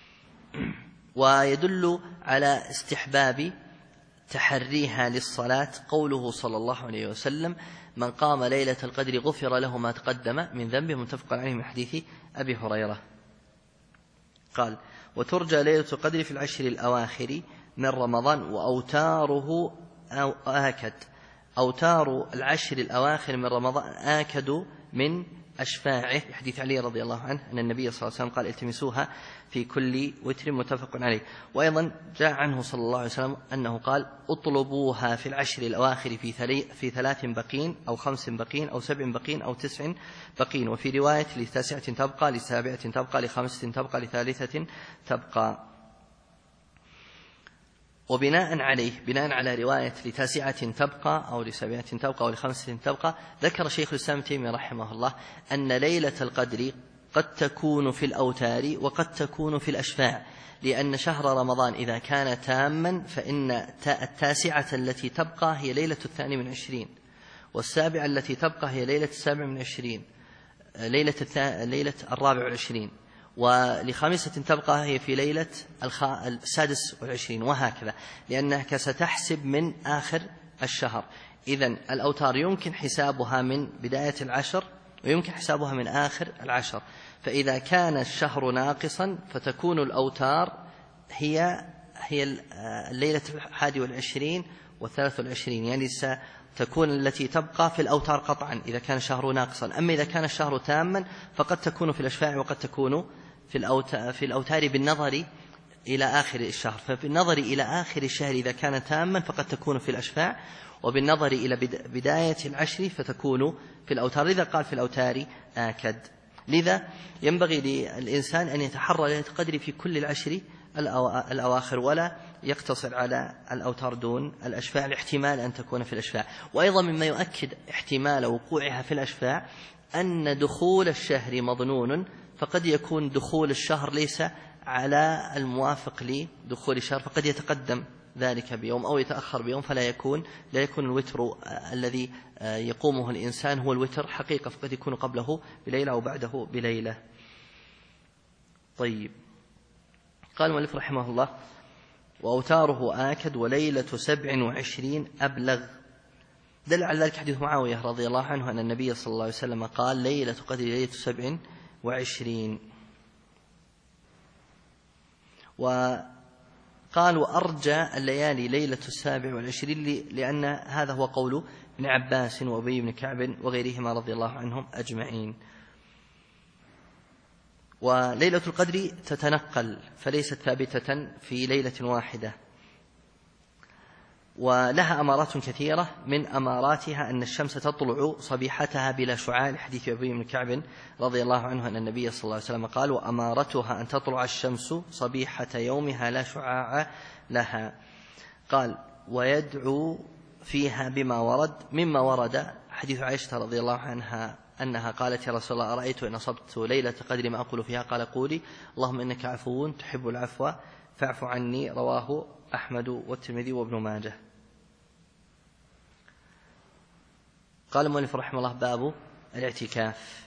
ويدل على استحباب تحريها للصلاة قوله صلى الله عليه وسلم من قام ليلة القدر غفر له ما تقدم من ذنبه، متفق عليه من حديث أبي هريرة. قال وترجى ليلة القدر في العشر الأواخر من رمضان وأوتاره آكد. أوتار العشر الأواخر من رمضان آكد من أشفاعه، حديث علي رضي الله عنه أن النبي صلى الله عليه وسلم قال التمسوها في كل وتر، متفق عليه. وأيضا جاء عنه صلى الله عليه وسلم أنه قال اطلبوها في العشر الأواخر في 3 بقين أو 5 بقين أو 7 بقين أو 9 بقين، وفي رواية ل9 تبقى، ل7 تبقى، ل5 تبقى، ل3 تبقى. وبناء على رواية لتاسعة تبقى أو لسابعة تبقى أو لخمسة تبقى، ذكر شيخ الإسلام تيمية رحمه الله أن ليلة القدر قد تكون في الأوتار وقد تكون في الأشفاع، لأن شهر رمضان إذا كان تاما فإن التاسعة التي تبقى هي ليلة 22، والسابعة التي تبقى هي ليلة 27، ليلة 24، ولخامسة تبقى هي في ليلة 26، وهكذا، لأنك ستحسب من آخر الشهر. إذن الأوتار يمكن حسابها من بداية العشر ويمكن حسابها من آخر العشر، فإذا كان الشهر ناقصا فتكون الأوتار هي الليلة 21 و23، يعني ستكون التي تبقى في الأوتار قطعا إذا كان الشهر ناقصا. أما إذا كان الشهر تاما فقد تكون في الأشفاع وقد تكون في الأوتار بالنظر إلى آخر الشهر. فبالنظر إلى آخر الشهر إذا كان تاما فقد تكون في الأشفاع، وبالنظر إلى بداية العشر فتكون في الأوتار. لذا قال في الأوتار آكد. لذا ينبغي للإنسان أن يتحرى ليلة القدر في كل العشر الأواخر، ولا يقتصر على الأوتار دون الأشفاع، لاحتمال أن تكون في الأشفاع. وأيضا مما يؤكد احتمال وقوعها في الأشفاع أن دخول الشهر مظنون، فقد يكون دخول الشهر ليس على الموافق لدخول الشهر، فقد يتقدم ذلك بيوم أو يتأخر بيوم، لا يكون الوتر الذي يقومه الإنسان هو الوتر حقيقة، فقد يكون قبله بليلة أو بعده بليلة. طيب، قال المؤلف رحمه الله: وأوتاره آكد وليلة 27 أبلغ. دل على ذلك حديث معاوية رضي الله عنه أن النبي صلى الله عليه وسلم قال: ليلة قدر ليلة 27. وقال: وأرجى الليالي ليلة 27، لأن هذا هو قول ابن عباس وأبي بن كعب وغيرهما رضي الله عنهم أجمعين. وليلة القدر تتنقل فليست ثابتة في ليلة واحدة، ولها أمارات كثيرة. من أماراتها أن الشمس تطلع صبيحتها بلا شعاع، لحديث أبي بن كعب رضي الله عنه أن النبي صلى الله عليه وسلم قال: وأمارتها أن تطلع الشمس صبيحة يومها لا شعاع لها. قال: ويدعو فيها بما ورد، مما ورد حديث عائشة رضي الله عنها أنها قالت: يا رسول الله، أرأيت إن أصبت ليلة قدر ما أقول فيها؟ قال: قولي اللهم إنك عفو تحب العفو فاعف عني. رواه أحمد والترمذي وابن ماجه. قال المؤلف رحمه الله: باب الاعتكاف.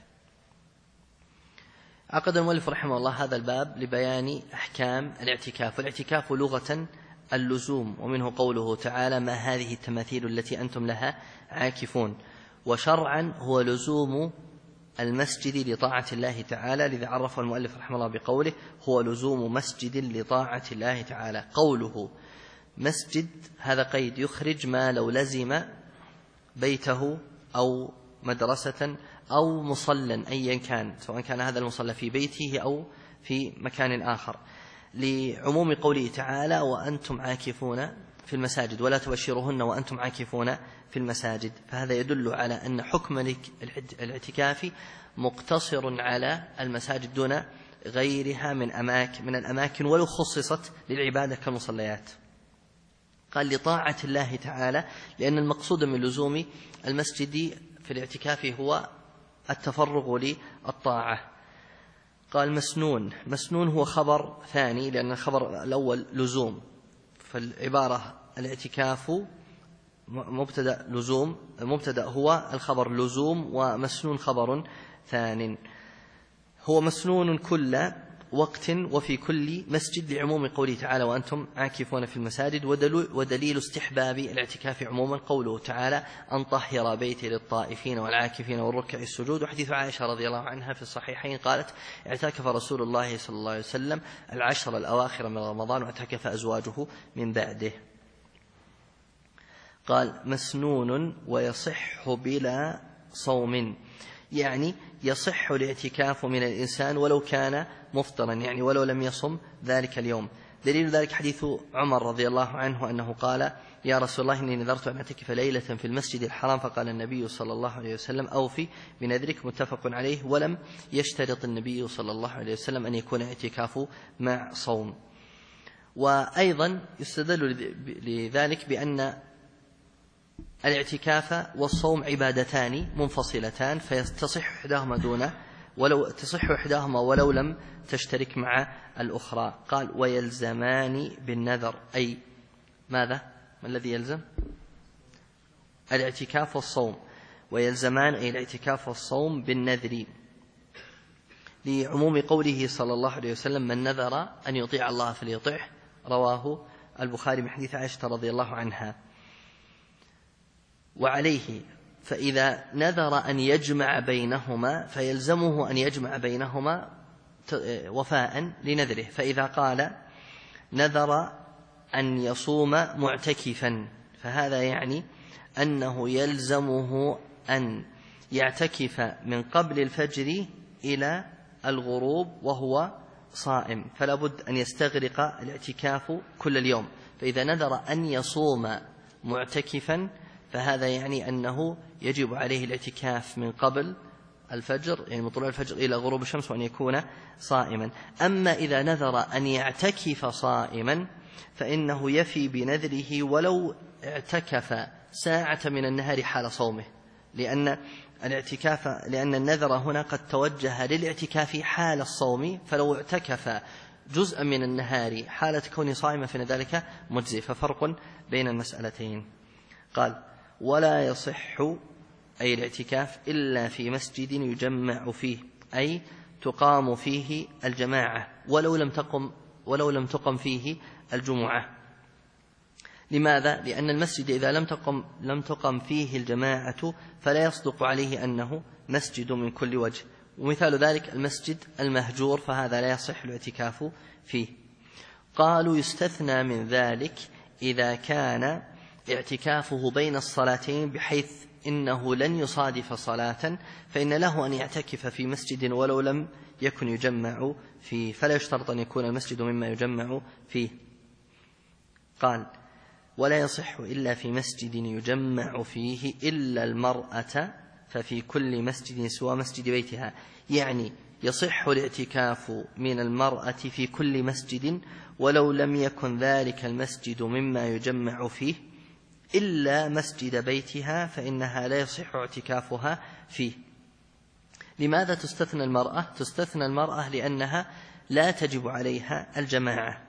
عقد المؤلف رحمه الله هذا الباب لبيان أحكام الاعتكاف. والاعتكاف لغة اللزوم، ومنه قوله تعالى: ما هذه التماثيل التي أنتم لها عاكفون. وشرعا هو لزوم المسجد لطاعة الله تعالى، لذا عرفه المؤلف رحمه الله بقوله: هو لزوم مسجد لطاعة الله تعالى. قوله مسجد هذا قيد يخرج ما لو لزم بيته أو مدرسة أو مصلى أيا كان، سواء كان هذا المصلى في بيته أو في مكان آخر، لعموم قوله تعالى: وأنتم عاكفون في المساجد ولا تبشرهن وأنتم عاكفون في المساجد. فهذا يدل على أن حكم الاعتكاف مقتصر على المساجد دون غيرها من الأماكن ولو خصصت للعبادة كالمصليات. قال: لطاعة الله تعالى، لأن المقصود من لزوم المسجد في الاعتكاف هو التفرغ للطاعة. قال: مسنون هو خبر ثاني، لأن الخبر الأول لزوم، فالعبارة الاعتكاف مبتدأ لزوم، مبتدأ هو الخبر لزوم، ومسنون خبر ثان. هو مسنون كل وقت وفي كل مسجد، لعموم قوله تعالى: وأنتم عاكفون في المساجد. ودليل استحباب الاعتكاف عموما قوله تعالى: أن طهر بيتي للطائفين والعاكفين والركع السجود. وحديث عائشة رضي الله عنها في الصحيحين قالت: اعتكف رسول الله صلى الله عليه وسلم العشر الأواخر من رمضان، واعتكف أزواجه من بعده. قال: مسنون ويصح بلا صوم، يعني يصح الاعتكاف من الإنسان ولو كان مفطرا، يعني ولو لم يصم ذلك اليوم. دليل ذلك حديث عمر رضي الله عنه أنه قال: يا رسول الله، إني نذرت أن أعتكف ليلة في المسجد الحرام، فقال النبي صلى الله عليه وسلم: أوفي بنذرك. متفق عليه. ولم يشترط النبي صلى الله عليه وسلم أن يكون اعتكاف مع صوم. وأيضا يستدل لذلك بأن الاعتكاف والصوم عبادتان منفصلتان فتصح إحداهما ولو لم تشترك مع الأخرى. قال ويلزمان بالنذر، أي ماذا؟ ما الذي يلزم؟ الاعتكاف والصوم، ويلزمان أي الاعتكاف والصوم بالنذر، لعموم قوله صلى الله عليه وسلم من نذر أن يطيع الله فليطعه، رواه البخاري من حديث عائشة رضي الله عنها. وعليه فإذا نذر أن يجمع بينهما فيلزمه أن يجمع بينهما وفاء لنذره. فإذا قال نذر أن يصوم معتكفا فهذا يعني أنه يلزمه أن يعتكف من قبل الفجر إلى الغروب وهو صائم، فلا بد أن يستغرق الاعتكاف كل اليوم. فإذا نذر أن يصوم معتكفا فهذا يعني أنه يجب عليه الاعتكاف من قبل الفجر، يعني من طلوع الفجر إلى غروب الشمس، وأن يكون صائما. أما إذا نذر أن يعتكف صائما فإنه يفي بنذره ولو اعتكف ساعة من النهار حال صومه، لأن النذر هنا قد توجه للاعتكاف حال الصوم، فلو اعتكف جزءا من النهار حالة كونه صائما فإن ذلك مجزي. ففرق بين المسألتين. قال ولا يصح أي الاعتكاف إلا في مسجد يجمع فيه، أي تقام فيه الجماعة ولو لم تقم فيه الجمعة. لماذا؟ لأن المسجد إذا لم تقم فيه الجماعة فلا يصدق عليه أنه مسجد من كل وجه، ومثال ذلك المسجد المهجور فهذا لا يصح الاعتكاف فيه. قالوا يستثنى من ذلك إذا كان اعتكافه بين الصلاتين بحيث إنه لن يصادف صلاة، فإن له أن يعتكف في مسجد ولو لم يكن يجمع فيه، فلا يشترط أن يكون المسجد مما يجمع فيه. قال ولا يصح إلا في مسجد يجمع فيه إلا المرأة ففي كل مسجد سوى مسجد بيتها، يعني يصح الاعتكاف من المرأة في كل مسجد ولو لم يكن ذلك المسجد مما يجمع فيه إلا مسجد بيتها، فإنها لا يصح اعتكافها فيه. لماذا تستثنى المرأة؟ تستثنى المرأة لأنها لا تجب عليها الجماعة،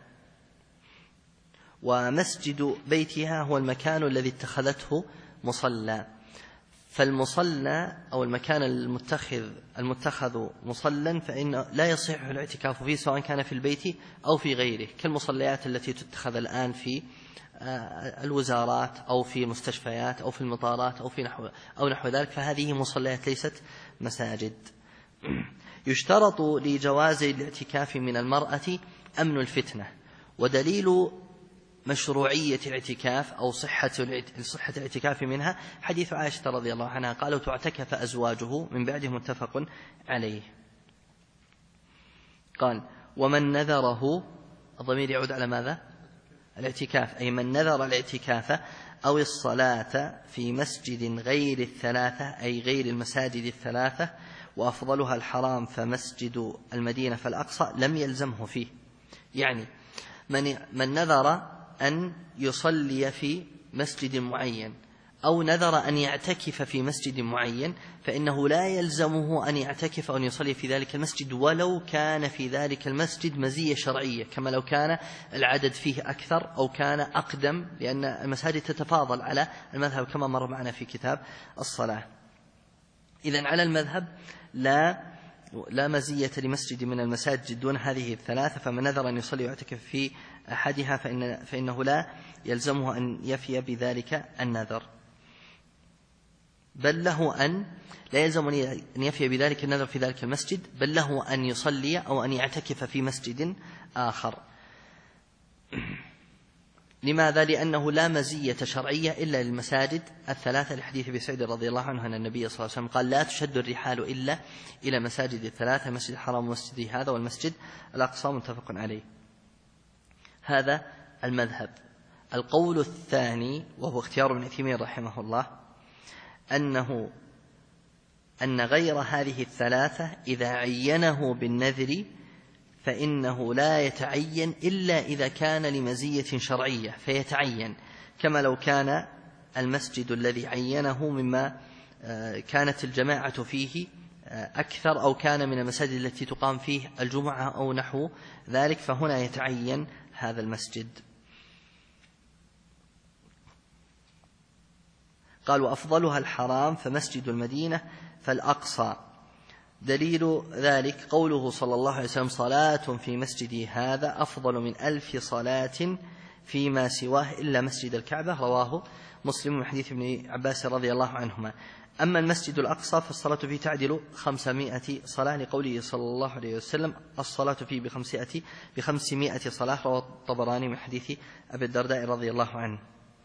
ومسجد بيتها هو المكان الذي اتخذته مصلى، فالمصلى أو المكان المتخذ مصلى فإنه لا يصح الاعتكاف فيه سواء كان في البيت أو في غيره، كالمصليات التي تتخذ الآن في الوزارات أو في المستشفيات أو في المطارات أو نحو ذلك، فهذه مصليات ليست مساجد. يشترط لجواز الاعتكاف من المرأة أمن الفتنة، ودليل مشروعية الاعتكاف أو صحة الاعتكاف منها حديث عائشة رضي الله عنها قالوا تعتكف أزواجه من بعده متفق عليه. قال ومن نذره، الضمير يعود على ماذا؟ الاعتكاف، أي من نذر الاعتكاف أو الصلاة في مسجد غير الثلاثة، أي غير المساجد الثلاثة، وأفضلها الحرام فمسجد المدينة فالأقصى، لم يلزمه فيه. يعني من نذر أن يصلي في مسجد معين أو نذر أن يعتكف في مسجد معين فإنه لا يلزمه أن يعتكف أو أن يصلي في ذلك المسجد ولو كان في ذلك المسجد مزية شرعية، كما لو كان العدد فيه أكثر أو كان أقدم، لأن المساجد تتفاضل على المذهب كما مر معنا في كتاب الصلاة. إذن على المذهب لا مزية لمسجد من المساجد دون هذه الثلاثة، فمن نذر أن يصلي ويعتكف في أحدها فإنه لا يلزمه أن يفي بذلك النذر، بل له أن لا يلزم أن يفي بذلك النذر في ذلك المسجد، بل له أن يصلي أو أن يعتكف في مسجد آخر. لماذا؟ لأنه لا مزية شرعية إلا للمساجد الثلاثة، لحديث أبي سعيد رضي الله عنه أن النبي صلى الله عليه وسلم قال لا تشد الرحال إلا إلى مساجد الثلاثة، مسجد الحرام ومسجد هذا والمسجد الأقصى، متفق عليه. هذا المذهب. القول الثاني وهو اختيار ابن عثيمين رحمه الله أن غير هذه الثلاثة إذا عينه بالنذر فإنه لا يتعين إلا إذا كان لمزية شرعية فيتعين، كما لو كان المسجد الذي عينه مما كانت الجماعة فيه أكثر، أو كان من المساجد التي تقام فيه الجمعة أو نحو ذلك، فهنا يتعين هذا المسجد. قال: وأفضلها الحرام فمسجد المدينة فالأقصى. دليل ذلك قوله صلى الله عليه وسلم: صلاة في مسجدي هذا أفضل من 1000 صلاة فيما سواه إلا مسجد الكعبة. رواه مسلم من حديث ابن عباس رضي الله عنهما. أما المسجد الأقصى فالصلاة فيه تعدل 500 صلاة، لقوله صلى الله عليه وسلم: الصلاة فيه ب500 صلاة. رواه الطبراني من حديث أبي الدرداء رضي الله عنه.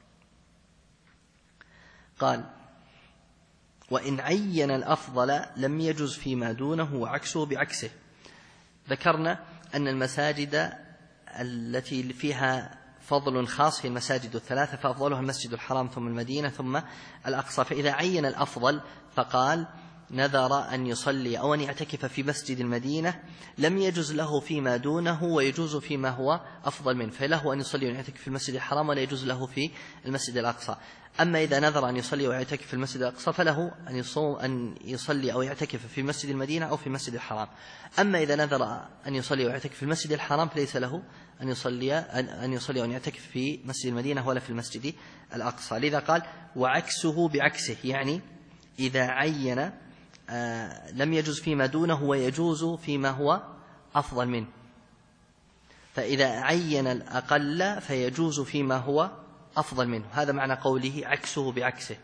قال: وإن عين الأفضل لم يجز فيما دونه وعكسه بعكسه. ذكرنا أن المساجد التي فيها فضل خاص في المساجد الثلاثة فأفضلها المسجد الحرام ثم المدينة ثم الأقصى. فإذا عين الأفضل فقال نذر أن يصلي أو أن يعتكف في مسجد المدينة لم يجز له فيما دونه ويجوز فيما هو أفضل منه، فله أن يصلي ويعتكف في المسجد الحرام ولا يجوز له في المسجد الأقصى. أما إذا نذر أن يصلي ويعتكف في المسجد الأقصى فله أن يصلي أو يعتكف في مسجد المدينة أو في المسجد الحرام. أما إذا نذر أن يصلي ويعتكف في المسجد الحرام فليس له أن يصلي وأن يعتكف في مسجد المدينة ولا في المسجد الأقصى. لذا قال وعكسه بعكسه، يعني إذا عين لم يجوز فيما دونه ويجوز فيما هو أفضل منه، فإذا عين الأقل فيجوز فيما هو أفضل منه. هذا معنى قوله عكسه بعكسه.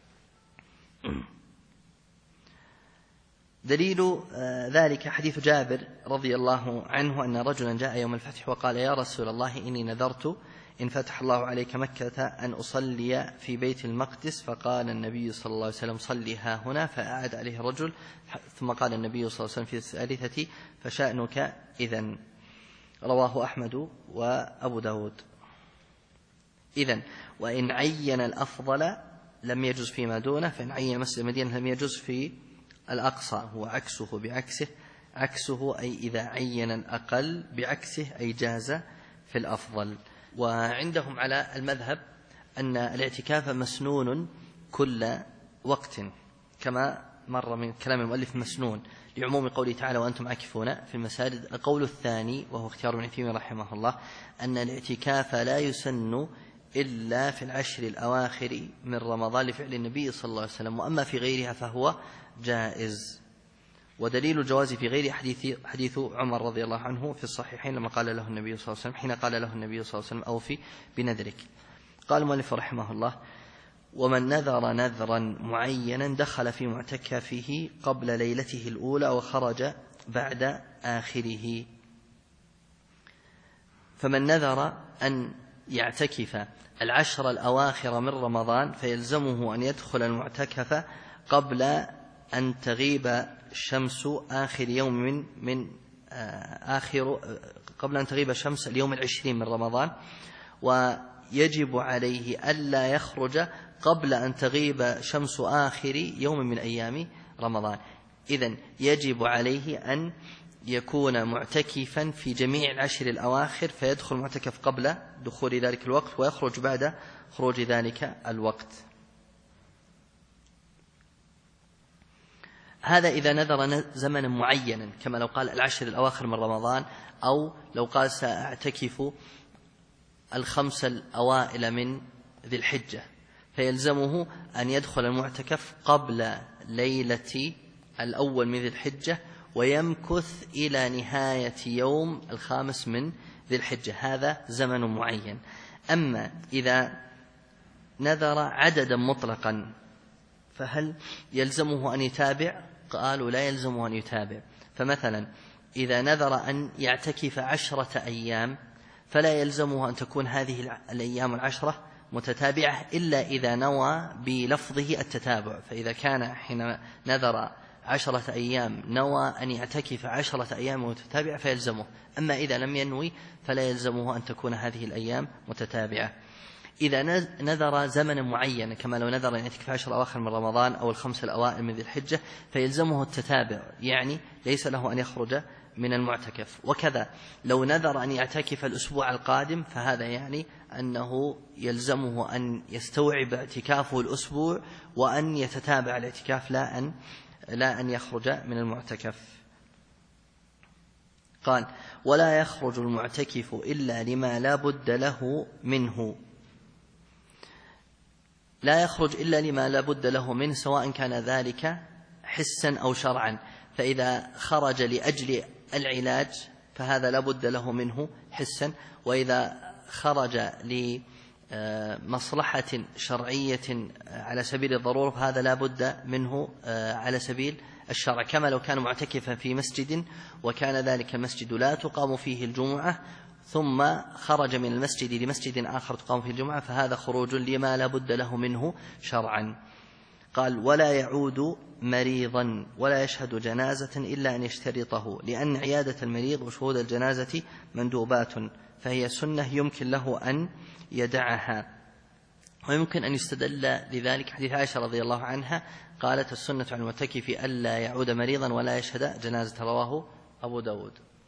دليل ذلك حديث جابر رضي الله عنه أن رجلا جاء يوم الفتح وقال: يا رسول الله إني نذرت إن فتح الله عليك مكة أن أصلي في بيت المقدس. فقال النبي صلى الله عليه وسلم: صلي ها هنا. فأعاد عليه الرجل، ثم قال النبي صلى الله عليه وسلم في الثالثة: فشأنك إذن. رواه أحمد وأبو داود. إذن وإن عين الأفضل لم يجوز فيما دونه، فإن عين مسجد المدينة لم يجوز في الأقصى. هو عكسه بعكسه، عكسه أي إذا عين الأقل بعكسه أي جاز في الأفضل. وعندهم على المذهب أن الاعتكاف مسنون كل وقت، كما مر من كلام المؤلف مسنون لعموم قوله تعالى: وأنتم عاكفون في المساجد. القول الثاني وهو اختيار ابن تيمية رحمه الله أن الاعتكاف لا يسن إلا في العشر الأواخر من رمضان لفعل النبي صلى الله عليه وسلم، وأما في غيرها فهو جائز. ودليل الجواز في غير حديث عمر رضي الله عنه في الصحيحين لما قال له النبي صلى الله عليه وسلم حين قال له النبي صلى الله عليه وسلم: أوفي بنذرك. قال المؤلف رحمه الله: ومن نذر نذرا معينا دخل في معتكفه قبل ليلته الأولى وخرج بعد آخره. فمن نذر أن يعتكف العشر الأواخر من رمضان فيلزمه أن يدخل المعتكف قبل أن تغيب شمس آخر يوم قبل أن تغيب شمس اليوم 20 من رمضان، ويجب عليه ألا يخرج قبل أن تغيب شمس آخر يوم من أيام رمضان. إذن يجب عليه أن يكون معتكفا في جميع العشر الأواخر، فيدخل معتكف قبل دخول ذلك الوقت ويخرج بعد خروج ذلك الوقت. هذا إذا نذر زمنا معينا، كما لو قال العشر الأواخر من رمضان، أو لو قال سأعتكف الخمس الأوائل من ذي الحجة، فيلزمه أن يدخل المعتكف قبل ليلة الأول من ذي الحجة ويمكث إلى نهاية يوم 5 من ذي الحجة. هذا زمن معين. أما إذا نذر عددا مطلقا فهل يلزمه أن يتابع؟ قالوا لا يلزمه أن يتابع. فمثلا إذا نذر أن يعتكف 10 أيام فلا يلزمه أن تكون هذه الأيام 10 متتابعة إلا إذا نوى بلفظه التتابع. فإذا كان حين نذر 10 أيام نوى أن يعتكف 10 أيام متتابعة فيلزمه. أما إذا لم ينوي فلا يلزمه أن تكون هذه الأيام متتابعة. إذا نذر زمنا معينا كما لو نذر أن يعتكف 10 أواخر من رمضان أو 5 الأوائل من ذي الحجة فيلزمه التتابع، يعني ليس له أن يخرج من المعتكف. وكذا لو نذر أن يعتكف الأسبوع القادم فهذا يعني أنه يلزمه أن يستوعب اعتكافه الأسبوع وأن يتتابع الاعتكاف لا أن يخرج من المعتكف. قال ولا يخرج المعتكف إلا لما لا بد له منه. لا يخرج إلا لما لا بد له منه سواء كان ذلك حسا أو شرعا. فإذا خرج لأجل العلاج فهذا لا بد له منه حسا، وإذا خرج لمصلحة شرعية على سبيل الضرورة فهذا لا بد منه على سبيل الشرع، كما لو كان معتكفا في مسجد وكان ذلك المسجد لا تقام فيه الجمعة ثم خرج من المسجد لمسجد آخر تقام فيه الجمعة فهذا خروج لما لا بد له منه شرعا. قال ولا يعود مريضا ولا يشهد جنازة إلا أن يشترطه، لأن عيادة المريض وشهود الجنازة مندوبات فهي سنة يمكن له أن يدعها. ويمكن أن يستدل لذلك حديث عائشة رضي الله عنها قالت السنة على المعتكف ألا يعود مريضا ولا يشهد جنازة، رواه أبو داود.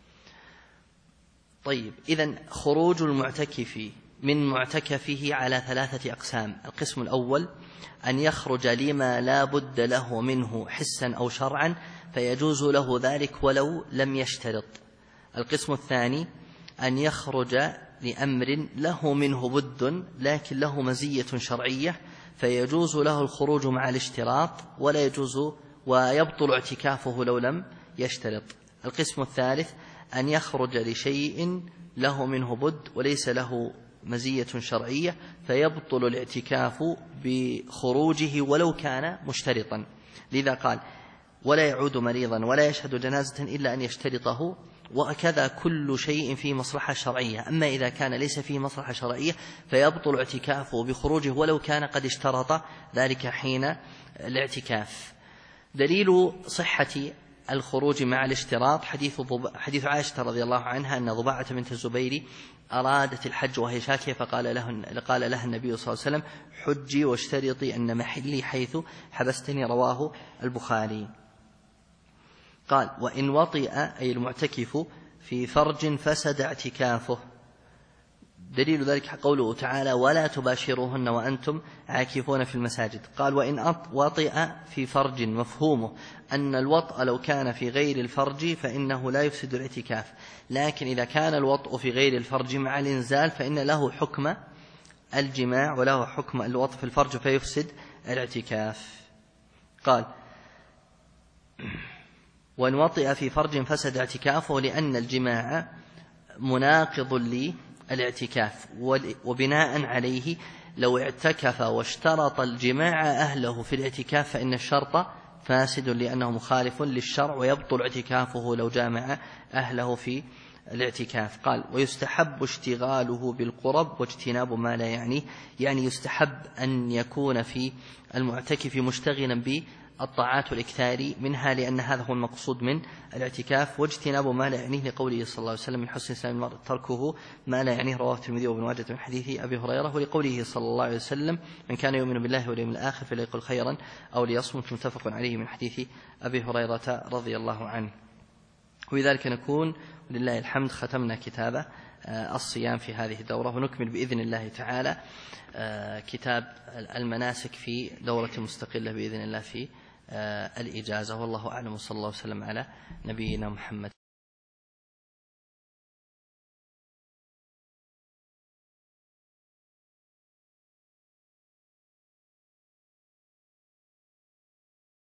طيب، إذن خروج المعتكف من معتكفه على 3 أقسام. القسم الأول أن يخرج لما لا بد له منه حسا أو شرعا فيجوز له ذلك ولو لم يشترط. القسم الثاني أن يخرج لأمر له منه بد لكن له مزية شرعية فيجوز له الخروج مع الاشتراط ولا يجوز ويبطل اعتكافه لو لم يشترط. القسم الثالث أن يخرج لشيء له منه بد وليس له مزية شرعية فيبطل الاعتكاف بخروجه ولو كان مشترطا. لذا قال ولا يعود مريضا ولا يشهد جنازة إلا أن يشترطه، وكذا كل شيء فيه مصلحة شرعية. أما إذا كان ليس فيه مصلحة شرعية فيبطل اعتكافه بخروجه ولو كان قد اشترط ذلك حين الاعتكاف. دليل صحة الخروج مع الاشتراط حديث عائشة رضي الله عنها أن ضباعة بنت الزبير أرادت الحج وهي شاكية فقال لها النبي صلى الله عليه وسلم حجي واشترطي أن محلي حيث حبستني، رواه البخاري. قال وإن وطئ أي المعتكف في فرج فسد اعتكافه. دليل ذلك قوله تعالى ولا تباشروهن وأنتم عاكفون في المساجد. قال وإن وطئ في فرج مفهومه أن الوطء لو كان في غير الفرج فإنه لا يفسد الاعتكاف، لكن إذا كان الوطء في غير الفرج مع الإنزال فإن له حكم الجماع وله حكم الوطء في الفرج فيفسد الاعتكاف. قال وإن وطئ في فرج فسد اعتكافه لأن الجماع مناقض للاعتكاف، وبناء عليه لو اعتكف واشترط الجماع أهله في الاعتكاف فإن الشرط فاسد لأنه مخالف للشرع ويبطل اعتكافه لو جامع أهله في الاعتكاف. قال ويستحب اشتغاله بالقرب واجتناب ما لا يعنيه، يعني يستحب أن يكون في المعتكف مشتغلا بالطاعات والإكثار منها لأن هذا هو المقصود من الاعتكاف، واجتناب ما لا يعنيه لقوله صلى الله عليه وسلم من حسن إسلام المرء تركه ما لا يعنيه، رواه الترمذي وابن ماجه من حديث أبي هريرة، ولقوله صلى الله عليه وسلم من كان يؤمن بالله واليوم الآخر فليقل خيرا أو ليصمت، متفق عليه من حديث أبي هريرة رضي الله عنه. وبذلك نكون ولله الحمد ختمنا كتاب الصيام في هذه الدورة، ونكمل بإذن الله تعالى كتاب المناسك في دورة مستقلة بإذن الله في الإجازة. والله أعلم، وصلى الله وسلم على نبينا محمد.